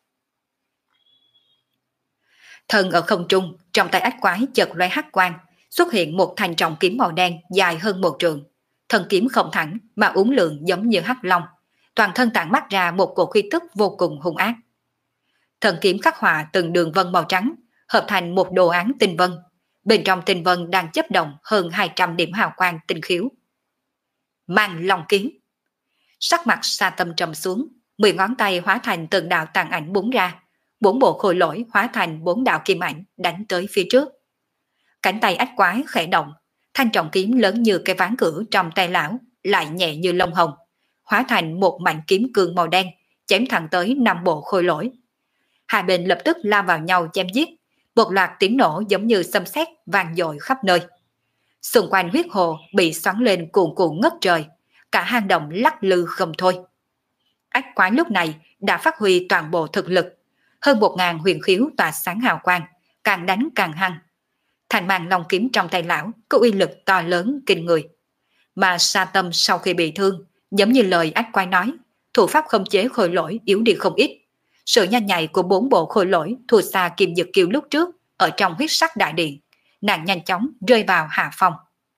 Thân ở không trung, trong tay ách quái chợt lóe hắc quang, xuất hiện một thanh trọng kiếm màu đen dài hơn một trường. Thân kiếm không thẳng mà uốn lượn giống như hắc long, toàn thân tản mắt ra một cổ khí tức vô cùng hung ác. Thân kiếm khắc họa từng đường vân màu trắng, hợp thành một đồ án tinh vân. Bên trong tinh vân đang chớp động hơn hai trăm điểm hào quang tinh khiếu. Mang long kiếm. Sắc mặt Sa Tâm trầm xuống, mười ngón tay hóa thành từng đạo tàn ảnh búng ra, bốn bộ khôi lỗi hóa thành bốn đạo kim ảnh đánh tới phía trước. Cánh tay ách quái khẽ động, thanh trọng kiếm lớn như cái ván cửa trong tay lão, lại nhẹ như lông hồng, hóa thành một mảnh kiếm cương màu đen, chém thẳng tới năm bộ khôi lỗi. Hai bên lập tức lao vào nhau chém giết, một loạt tiếng nổ giống như xâm sét vang dội khắp nơi. Xung quanh huyết hồ bị xoắn lên cuồn cuộn ngất trời, cả hang động lắc lư không thôi. Ách quái lúc này đã phát huy toàn bộ thực lực, hơn một ngàn huyền khiếu tỏa sáng hào quang, càng đánh càng hăng. Thành mang long kiếm trong tay lão có uy lực to lớn kinh người. Mà Sa Tâm sau khi bị thương, giống như lời ách quái nói, thủ pháp khống chế khôi lỗi yếu đi không ít. Sự nhanh nhạy của bốn bộ khôi lỗi thua xa Kim Dực Kiều lúc trước ở trong huyết sắc đại điện, nàng nhanh chóng rơi vào hạ phong.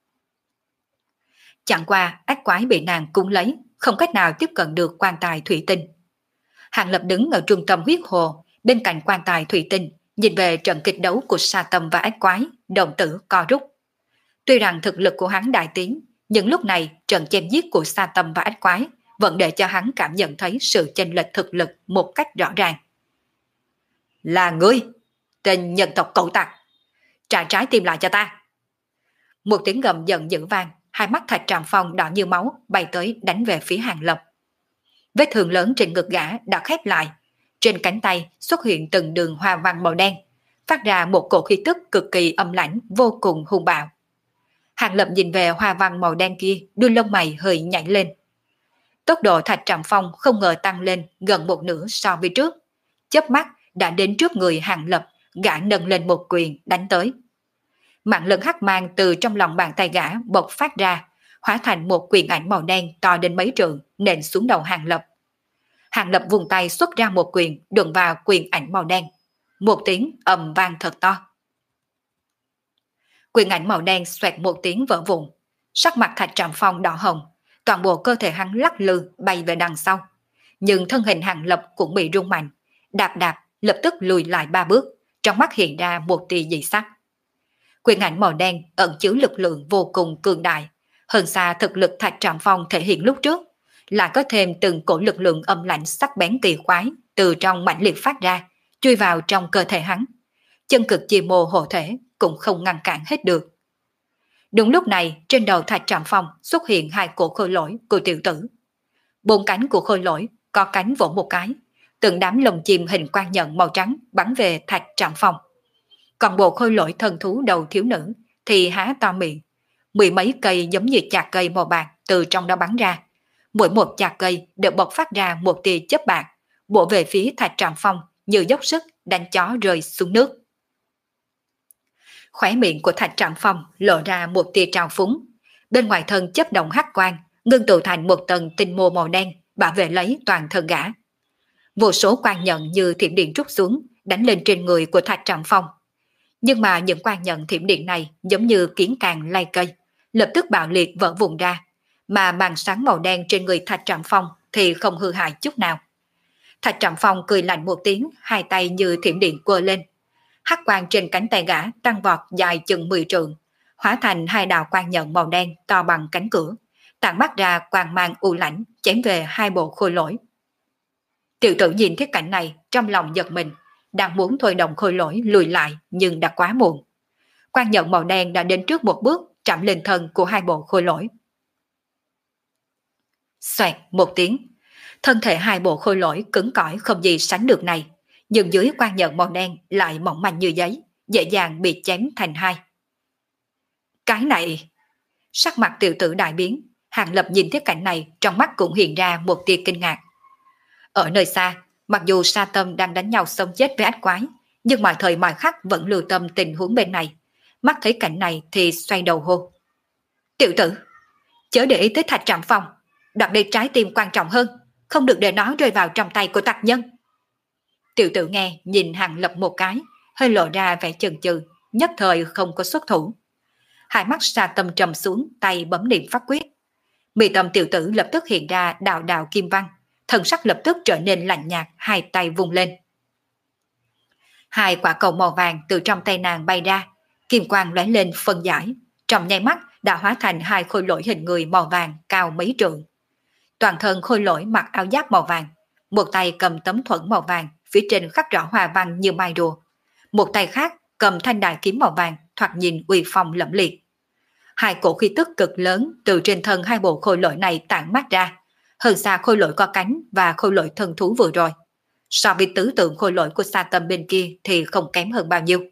Chẳng qua ách quái bị nàng cung lấy, không cách nào tiếp cận được quan tài thủy tinh. Hàng Lập đứng ở trung tâm huyết hồ, bên cạnh quan tài thủy tinh, nhìn về trận kịch đấu của Sa Tâm và ách quái, đồng tử co rút. Tuy rằng thực lực của hắn đại tiến, nhưng lúc này trận chém giết của Sa Tâm và ách quái vẫn để cho hắn cảm nhận thấy sự chênh lệch thực lực một cách rõ ràng. Là ngươi, tên nhân tộc cẩu tặc, trả trái tim lại cho ta. Một tiếng gầm giận dữ vang, hai mắt Thạch Trạm Phong đỏ như máu bay tới đánh về phía Hàng Lập. Vết thương lớn trên ngực gã đã khép lại, trên cánh tay xuất hiện từng đường hoa văn màu đen, phát ra một cổ khí tức cực kỳ âm lãnh vô cùng hung bạo. Hàng Lập nhìn về hoa văn màu đen kia, đuôi lông mày hơi nhảy lên. Tốc độ Thạch Trạm Phong không ngờ tăng lên gần một nửa so với trước. Chớp mắt đã đến trước người Hàng Lập, gã nâng lên một quyền đánh tới. Mạng lân hắc mang từ trong lòng bàn tay gã bộc phát ra, hóa thành một quyền ảnh màu đen to đến mấy trượng nện xuống đầu Hàng Lập. Hàng Lập vùng tay xuất ra một quyền đụng vào quyền ảnh màu đen. Một tiếng ầm vang thật to. Quyền ảnh màu đen xoẹt một tiếng vỡ vụn, sắc mặt Thạch Trạm Phong đỏ hồng, toàn bộ cơ thể hắn lắc lư bay về đằng sau. Nhưng thân hình Hàng Lập cũng bị rung mạnh, đạp đạp lập tức lùi lại ba bước, trong mắt hiện ra một tia dị sắc. Quyền ảnh màu đen ẩn chứa lực lượng vô cùng cường đại, hơn xa thực lực Thạch Trạm Phong thể hiện lúc trước, lại có thêm từng cổ lực lượng âm lãnh sắc bén kỳ quái từ trong mãnh liệt phát ra, chui vào trong cơ thể hắn. Chân cực chi mô hộ thể cũng không ngăn cản hết được. Đúng lúc này, trên đầu Thạch Trạm Phong xuất hiện hai cổ khôi lỗi của tiểu tử. Bốn cánh của khôi lỗi có cánh vỗ một cái, từng đám lồng chim hình quan nhận màu trắng bắn về Thạch Trạm Phong. Còn bộ khôi lỗi thần thú đầu thiếu nữ thì há to miệng, mười mấy cây giống như chạc cây màu bạc từ trong đó bắn ra. Mỗi một chạc cây đều bộc phát ra một tia chớp bạc, bổ về phía Thạch Trạm Phong như dốc sức đánh chó rơi xuống nước. Khóe miệng của Thạch Trạm Phong lộ ra một tia trào phúng, bên ngoài thân chấp động hắc quang, ngưng tụ thành một tầng tinh mô màu đen bảo vệ lấy toàn thân gã. Vô số quang nhận như thiểm điện trút xuống, đánh lên trên người của Thạch Trạm Phong. Nhưng mà những quang nhận thiểm điện này giống như kiến càng lay cây, lập tức bạo liệt vỡ vụn ra, mà màn sáng màu đen trên người Thạch Trạm Phong thì không hư hại chút nào. Thạch Trạm Phong cười lạnh một tiếng, hai tay như thiểm điện quơ lên. Hắc quang trên cánh tay gã tăng vọt dài chừng mười trượng, hóa thành hai đạo quang nhận màu đen to bằng cánh cửa, tản mắt ra quang mang u lãnh chém về hai bộ khôi lỗi. Tiểu tử nhìn thấy cảnh này trong lòng giật mình, đang muốn thôi động khôi lỗi lùi lại nhưng đã quá muộn. Quang nhận màu đen đã đến trước một bước chạm lên thân của hai bộ khôi lỗi. Xoẹt một tiếng, thân thể hai bộ khôi lỗi cứng cỏi không gì sánh được này, nhưng dưới quang nhận màu đen lại mỏng manh như giấy, dễ dàng bị chém thành hai. Cái này... Sắc mặt tiểu tử đại biến, Hàng Lập nhìn thấy cảnh này trong mắt cũng hiện ra một tia kinh ngạc. Ở nơi xa, mặc dù Sa Tâm đang đánh nhau sống chết với ách quái, nhưng mọi thời mọi khắc vẫn lưu tâm tình huống bên này. Mắt thấy cảnh này thì xoay đầu hô: Tiểu tử, chớ để ý tới Thạch Trạm Phong, đoạt đi trái tim quan trọng hơn, không được để nó rơi vào trong tay của tặc nhân. Tiểu tử nghe nhìn Hàng Lập một cái, hơi lộ ra vẻ chần chừ, nhất thời không có xuất thủ. Hai mắt Sa Tâm trầm xuống, tay bấm niệm pháp quyết. Mi tâm tiểu tử lập tức hiện ra đạo đạo kim văn, thần sắc lập tức trở nên lạnh nhạt, hai tay vung lên. Hai quả cầu màu vàng từ trong tay nàng bay ra, kim quang lóe lên phân giải, trong nháy mắt đã hóa thành hai khôi lỗi hình người màu vàng cao mấy trượng. Toàn thân khôi lỗi mặc áo giáp màu vàng, một tay cầm tấm thuẫn màu vàng, phía trên khắc rõ hoa văn như mai rùa, một tay khác cầm thanh đại kiếm màu vàng, thoạt nhìn uy phong lẫm liệt. Hai cổ khí tức cực lớn từ trên thân hai bộ khôi lỗi này tản mát ra, hơn xa khôi lỗi có cánh và khôi lỗi thần thú vừa rồi. So với tứ tượng khôi lỗi của Sa Tâm bên kia thì không kém hơn bao nhiêu.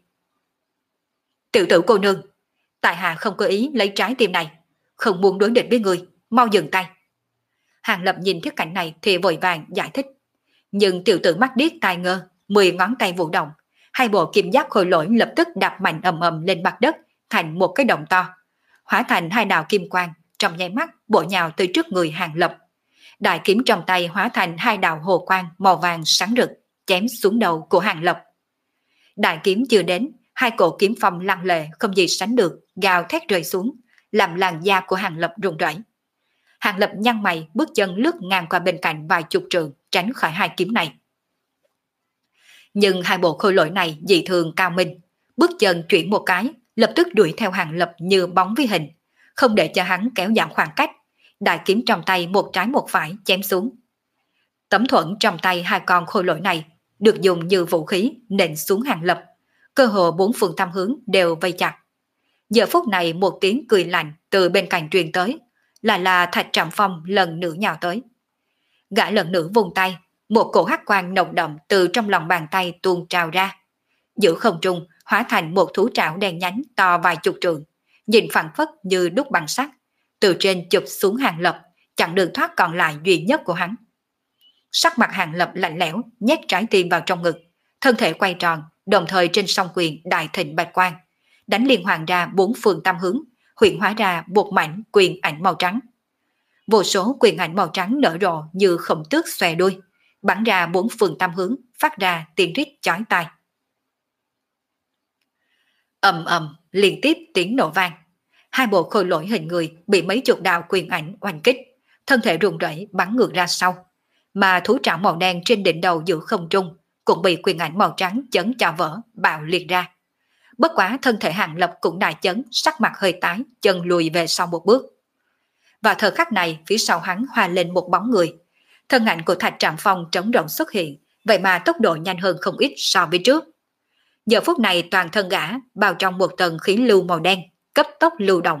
Tiểu tử cô nương, tại hạ không có ý lấy trái tim này, không muốn đối địch với người, mau dừng tay. Hàng Lập nhìn thấy cảnh này thì vội vàng giải thích. Nhưng tiểu tử mắt điếc tai ngơ, mười ngón tay vũ động, hai bộ kim giáp khôi lỗi lập tức đạp mạnh ầm ầm lên mặt đất thành một cái động to, hóa thành hai đạo kim quang, trong nháy mắt bổ nhào tới trước người Hàng Lập. Đại kiếm trong tay hóa thành hai đạo hồ quang màu vàng sáng rực, chém xuống đầu của Hàng Lập. Đại kiếm chưa đến, hai cổ kiếm phong lăng lệ không gì sánh được, gào thét rơi xuống, làm làn da của Hàng Lập run rẩy. Hàng Lập nhăn mày, bước chân lướt ngang qua bên cạnh vài chục trượng, tránh khỏi hai kiếm này. Nhưng hai bộ khôi lỗi này dị thường cao minh, bước chân chuyển một cái, lập tức đuổi theo Hàng Lập như bóng với hình, không để cho hắn kéo giảm khoảng cách. Đại kiếm trong tay một trái một phải chém xuống. Tấm thuẫn trong tay hai con khôi lỗi này được dùng như vũ khí nện xuống Hàng Lập, cơ hồ bốn phương tám hướng đều vây chặt. Giờ phút này một tiếng cười lạnh từ bên cạnh truyền tới, là là Thạch Trạm Phong lần nữa nhào tới. Gã lần nữa vùng tay, một cổ hắc quang nồng đậm từ trong lòng bàn tay tuôn trào ra, giữa không trung hóa thành một thú trảo đen nhánh to vài chục trượng, nhìn phẳng phất như đúc bằng sắt, từ trên chụp xuống Hàng Lập, chặn đường thoát còn lại duy nhất của hắn. Sắc mặt Hàng Lập lạnh lẽo, nhét trái tim vào trong ngực, thân thể quay tròn, đồng thời trên song quyền đại thịnh bạch quang, đánh liên hoàn ra bốn phương tam hướng, hiện hóa ra một mảnh quyền ảnh màu trắng. Vô số quyền ảnh màu trắng nở rộ như khổng tước xòe đuôi, bắn ra bốn phương tam hướng, phát ra tiếng rít chói tai. Ầm ầm liên tiếp tiếng nổ vang, hai bộ khôi lỗi hình người bị mấy chục đạo quyền ảnh oanh kích, thân thể run rẩy bắn ngược ra sau, mà thú trảo màu đen trên đỉnh đầu giữa không trung cũng bị quyền ảnh màu trắng chấn cho vỡ, bạo liệt ra. Bất quá thân thể Hàng Lập cũng đại chấn, sắc mặt hơi tái, chân lùi về sau một bước. Vào thời khắc này, phía sau hắn hòa lên một bóng người. Thân ảnh của Thạch Trạm Phong trống rỗng xuất hiện, vậy mà tốc độ nhanh hơn không ít so với trước. Giờ phút này toàn thân gã bao trong một tầng khí lưu màu đen, cấp tốc lưu động,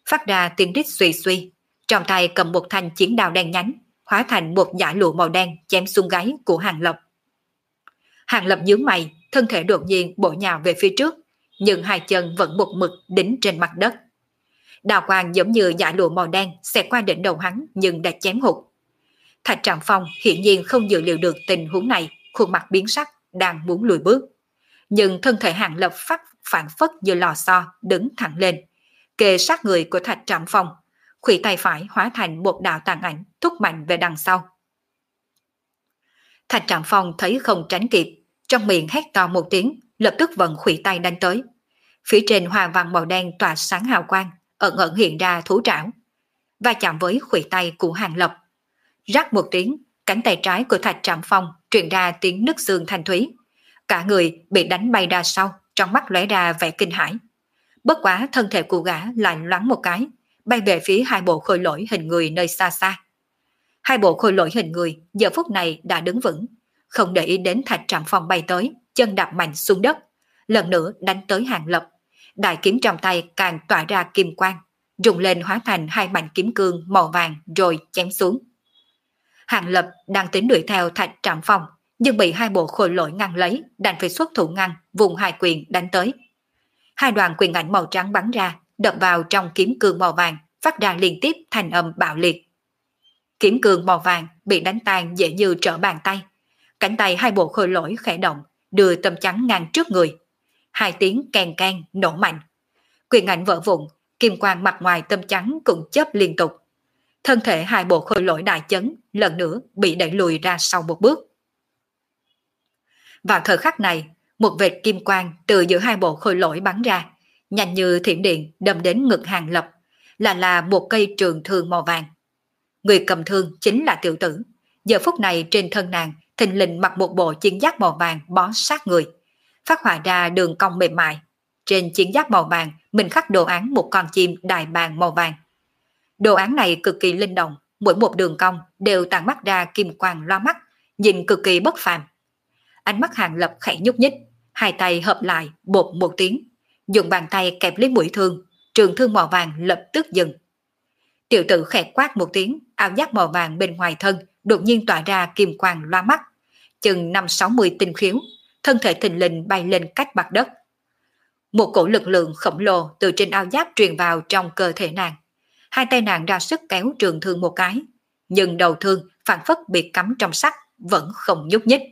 phát ra tiếng rít suy suy, trong tay cầm một thanh chiến đao đen nhánh, hóa thành một dải lụa màu đen chém xuống gáy của Hàng Lập. Hàng Lập nhướng mày, thân thể đột nhiên bổ nhào về phía trước, nhưng hai chân vẫn một mực đính trên mặt đất. Đào quang giống như dải lụa màu đen xẹt qua đỉnh đầu hắn nhưng đã chém hụt. Thạch Trạm Phong hiển nhiên không dự liệu được tình huống này, khuôn mặt biến sắc, đang muốn lùi bước. Nhưng thân thể Hàng Lập phát phản phất như lò xo đứng thẳng lên, kề sát người của Thạch Trạm Phong, khuỷu tay phải hóa thành một đạo tàn ảnh thúc mạnh về đằng sau. Thạch Trạm Phong thấy không tránh kịp, trong miệng hét to một tiếng, lập tức vận khuỷu tay đánh tới. Phía trên hoa văn màu đen tỏa sáng hào quang, ẩn ẩn hiện ra thú trảo, va chạm với khuỷu tay của Hàng Lập. Rắc một tiếng, cánh tay trái của Thạch Trạm Phong truyền ra tiếng nứt xương thanh thúy. Cả người bị đánh bay ra sau, trong mắt lóe ra vẻ kinh hãi. Bất quá thân thể của gã lại loáng một cái, bay về phía hai bộ khôi lỗi hình người nơi xa xa. Hai bộ khôi lỗi hình người giờ phút này đã đứng vững, không để ý đến Thạch Trạm Phong bay tới, chân đạp mạnh xuống đất, lần nữa đánh tới Hàng Lập. Đại kiếm trong tay càng tỏa ra kim quang, rung lên hóa thành hai mảnh kiếm cương màu vàng rồi chém xuống. Hàng Lập đang tính đuổi theo Thạch Trạm Phong, nhưng bị hai bộ khôi lỗi ngăn lấy, đành phải xuất thủ ngăn, vùng hai quyền đánh tới. Hai đoàn quyền ảnh màu trắng bắn ra, đập vào trong kiếm cương màu vàng, phát ra liên tiếp thành âm bạo liệt. Kiếm cương màu vàng bị đánh tan dễ như trở bàn tay. Cánh tay hai bộ khôi lỗi khẽ động, đưa tấm chắn ngang trước người. Hai tiếng keng keng nổ mạnh. Quyền ảnh vỡ vụn, kim quang mặt ngoài tấm chắn cũng chớp liên tục. Thân thể hai bộ khôi lỗi đại chấn, lần nữa bị đẩy lùi ra sau một bước. Vào thời khắc này, một vệt kim quang từ giữa hai bộ khôi lỗi bắn ra, nhanh như thiểm điện đâm đến ngực Hàng Lập, là là một cây trường thương màu vàng. Người cầm thương chính là tiểu tử. Giờ phút này trên thân nàng thình lình mặc một bộ chiến giáp màu vàng bó sát người, phát họa ra đường cong mềm mại. Trên chiến giáp màu vàng mình khắc đồ án một con chim đại bàng màu vàng. Đồ án này cực kỳ linh động, mỗi một đường cong đều tản mắt ra kim quang loa mắt, nhìn cực kỳ bất phàm. Ánh mắt Hàng Lập khẽ nhúc nhích, hai tay hợp lại bột một tiếng, dùng bàn tay kẹp lấy mũi thương, trường thương màu vàng lập tức dừng. Tiểu tử khẽ quát một tiếng, áo giáp màu vàng bên ngoài thân đột nhiên tỏa ra kim quang loa mắt, chừng năm sáu mươi tinh khiếu, thân thể thình lình bay lên cách mặt đất. Một cổ lực lượng khổng lồ từ trên áo giáp truyền vào trong cơ thể nàng. Hai tay nàng ra sức kéo trường thương một cái, nhưng đầu thương phản phất bị cắm trong sắt, vẫn không nhúc nhích.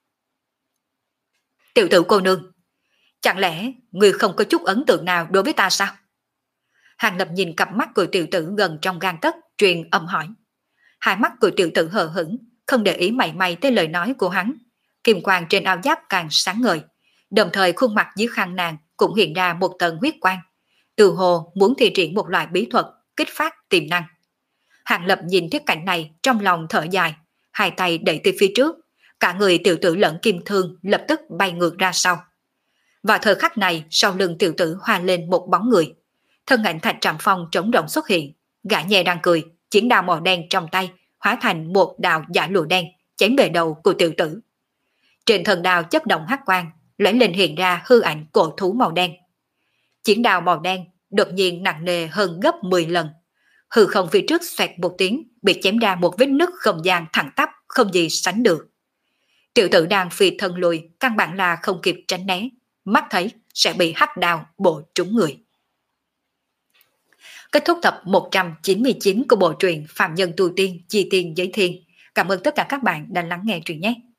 Tiểu tử cô nương, chẳng lẽ người không có chút ấn tượng nào đối với ta sao? Hàng Lập nhìn cặp mắt của tiểu tử gần trong gang tấc, truyền âm hỏi. Hai mắt của tiểu tử hờ hững, không để ý mảy may tới lời nói của hắn. Kim quang trên áo giáp càng sáng ngời, đồng thời khuôn mặt dưới khăn nàng cũng hiện ra một tầng huyết quang, từ hồ muốn thi triển một loại bí thuật kích phát tiềm năng. Hàng Lập nhìn thấy cảnh này trong lòng thở dài, hai tay đẩy tới phía trước, cả người tiểu tử lẫn kim thương lập tức bay ngược ra sau. Vào thời khắc này, sau lưng tiểu tử hoa lên một bóng người, thân ảnh Thạch Trạm Phong trống rỗng xuất hiện, gã nhẹ đang cười, chiến đao màu đen trong tay hóa thành một đạo giả lụa đen chém về đầu của tiểu tử. Trên thân đao chấp động hắc quang, lóe lên hiện ra hư ảnh cổ thú màu đen. Chiến đao màu đen đột nhiên nặng nề hơn gấp mười lần, hư không phía trước xoẹt một tiếng, bị chém ra một vết nứt không gian thẳng tắp không gì sánh được. Tiểu tử đang phi thân lùi, căn bản là không kịp tránh né, mắt thấy sẽ bị hắc đao bổ trúng người. Kết thúc tập một trăm chín mươi chín của bộ truyện Phạm Nhân Tu Tiên Chi Tiên Giới Thiên. Cảm ơn tất cả các bạn đã lắng nghe truyện nhé.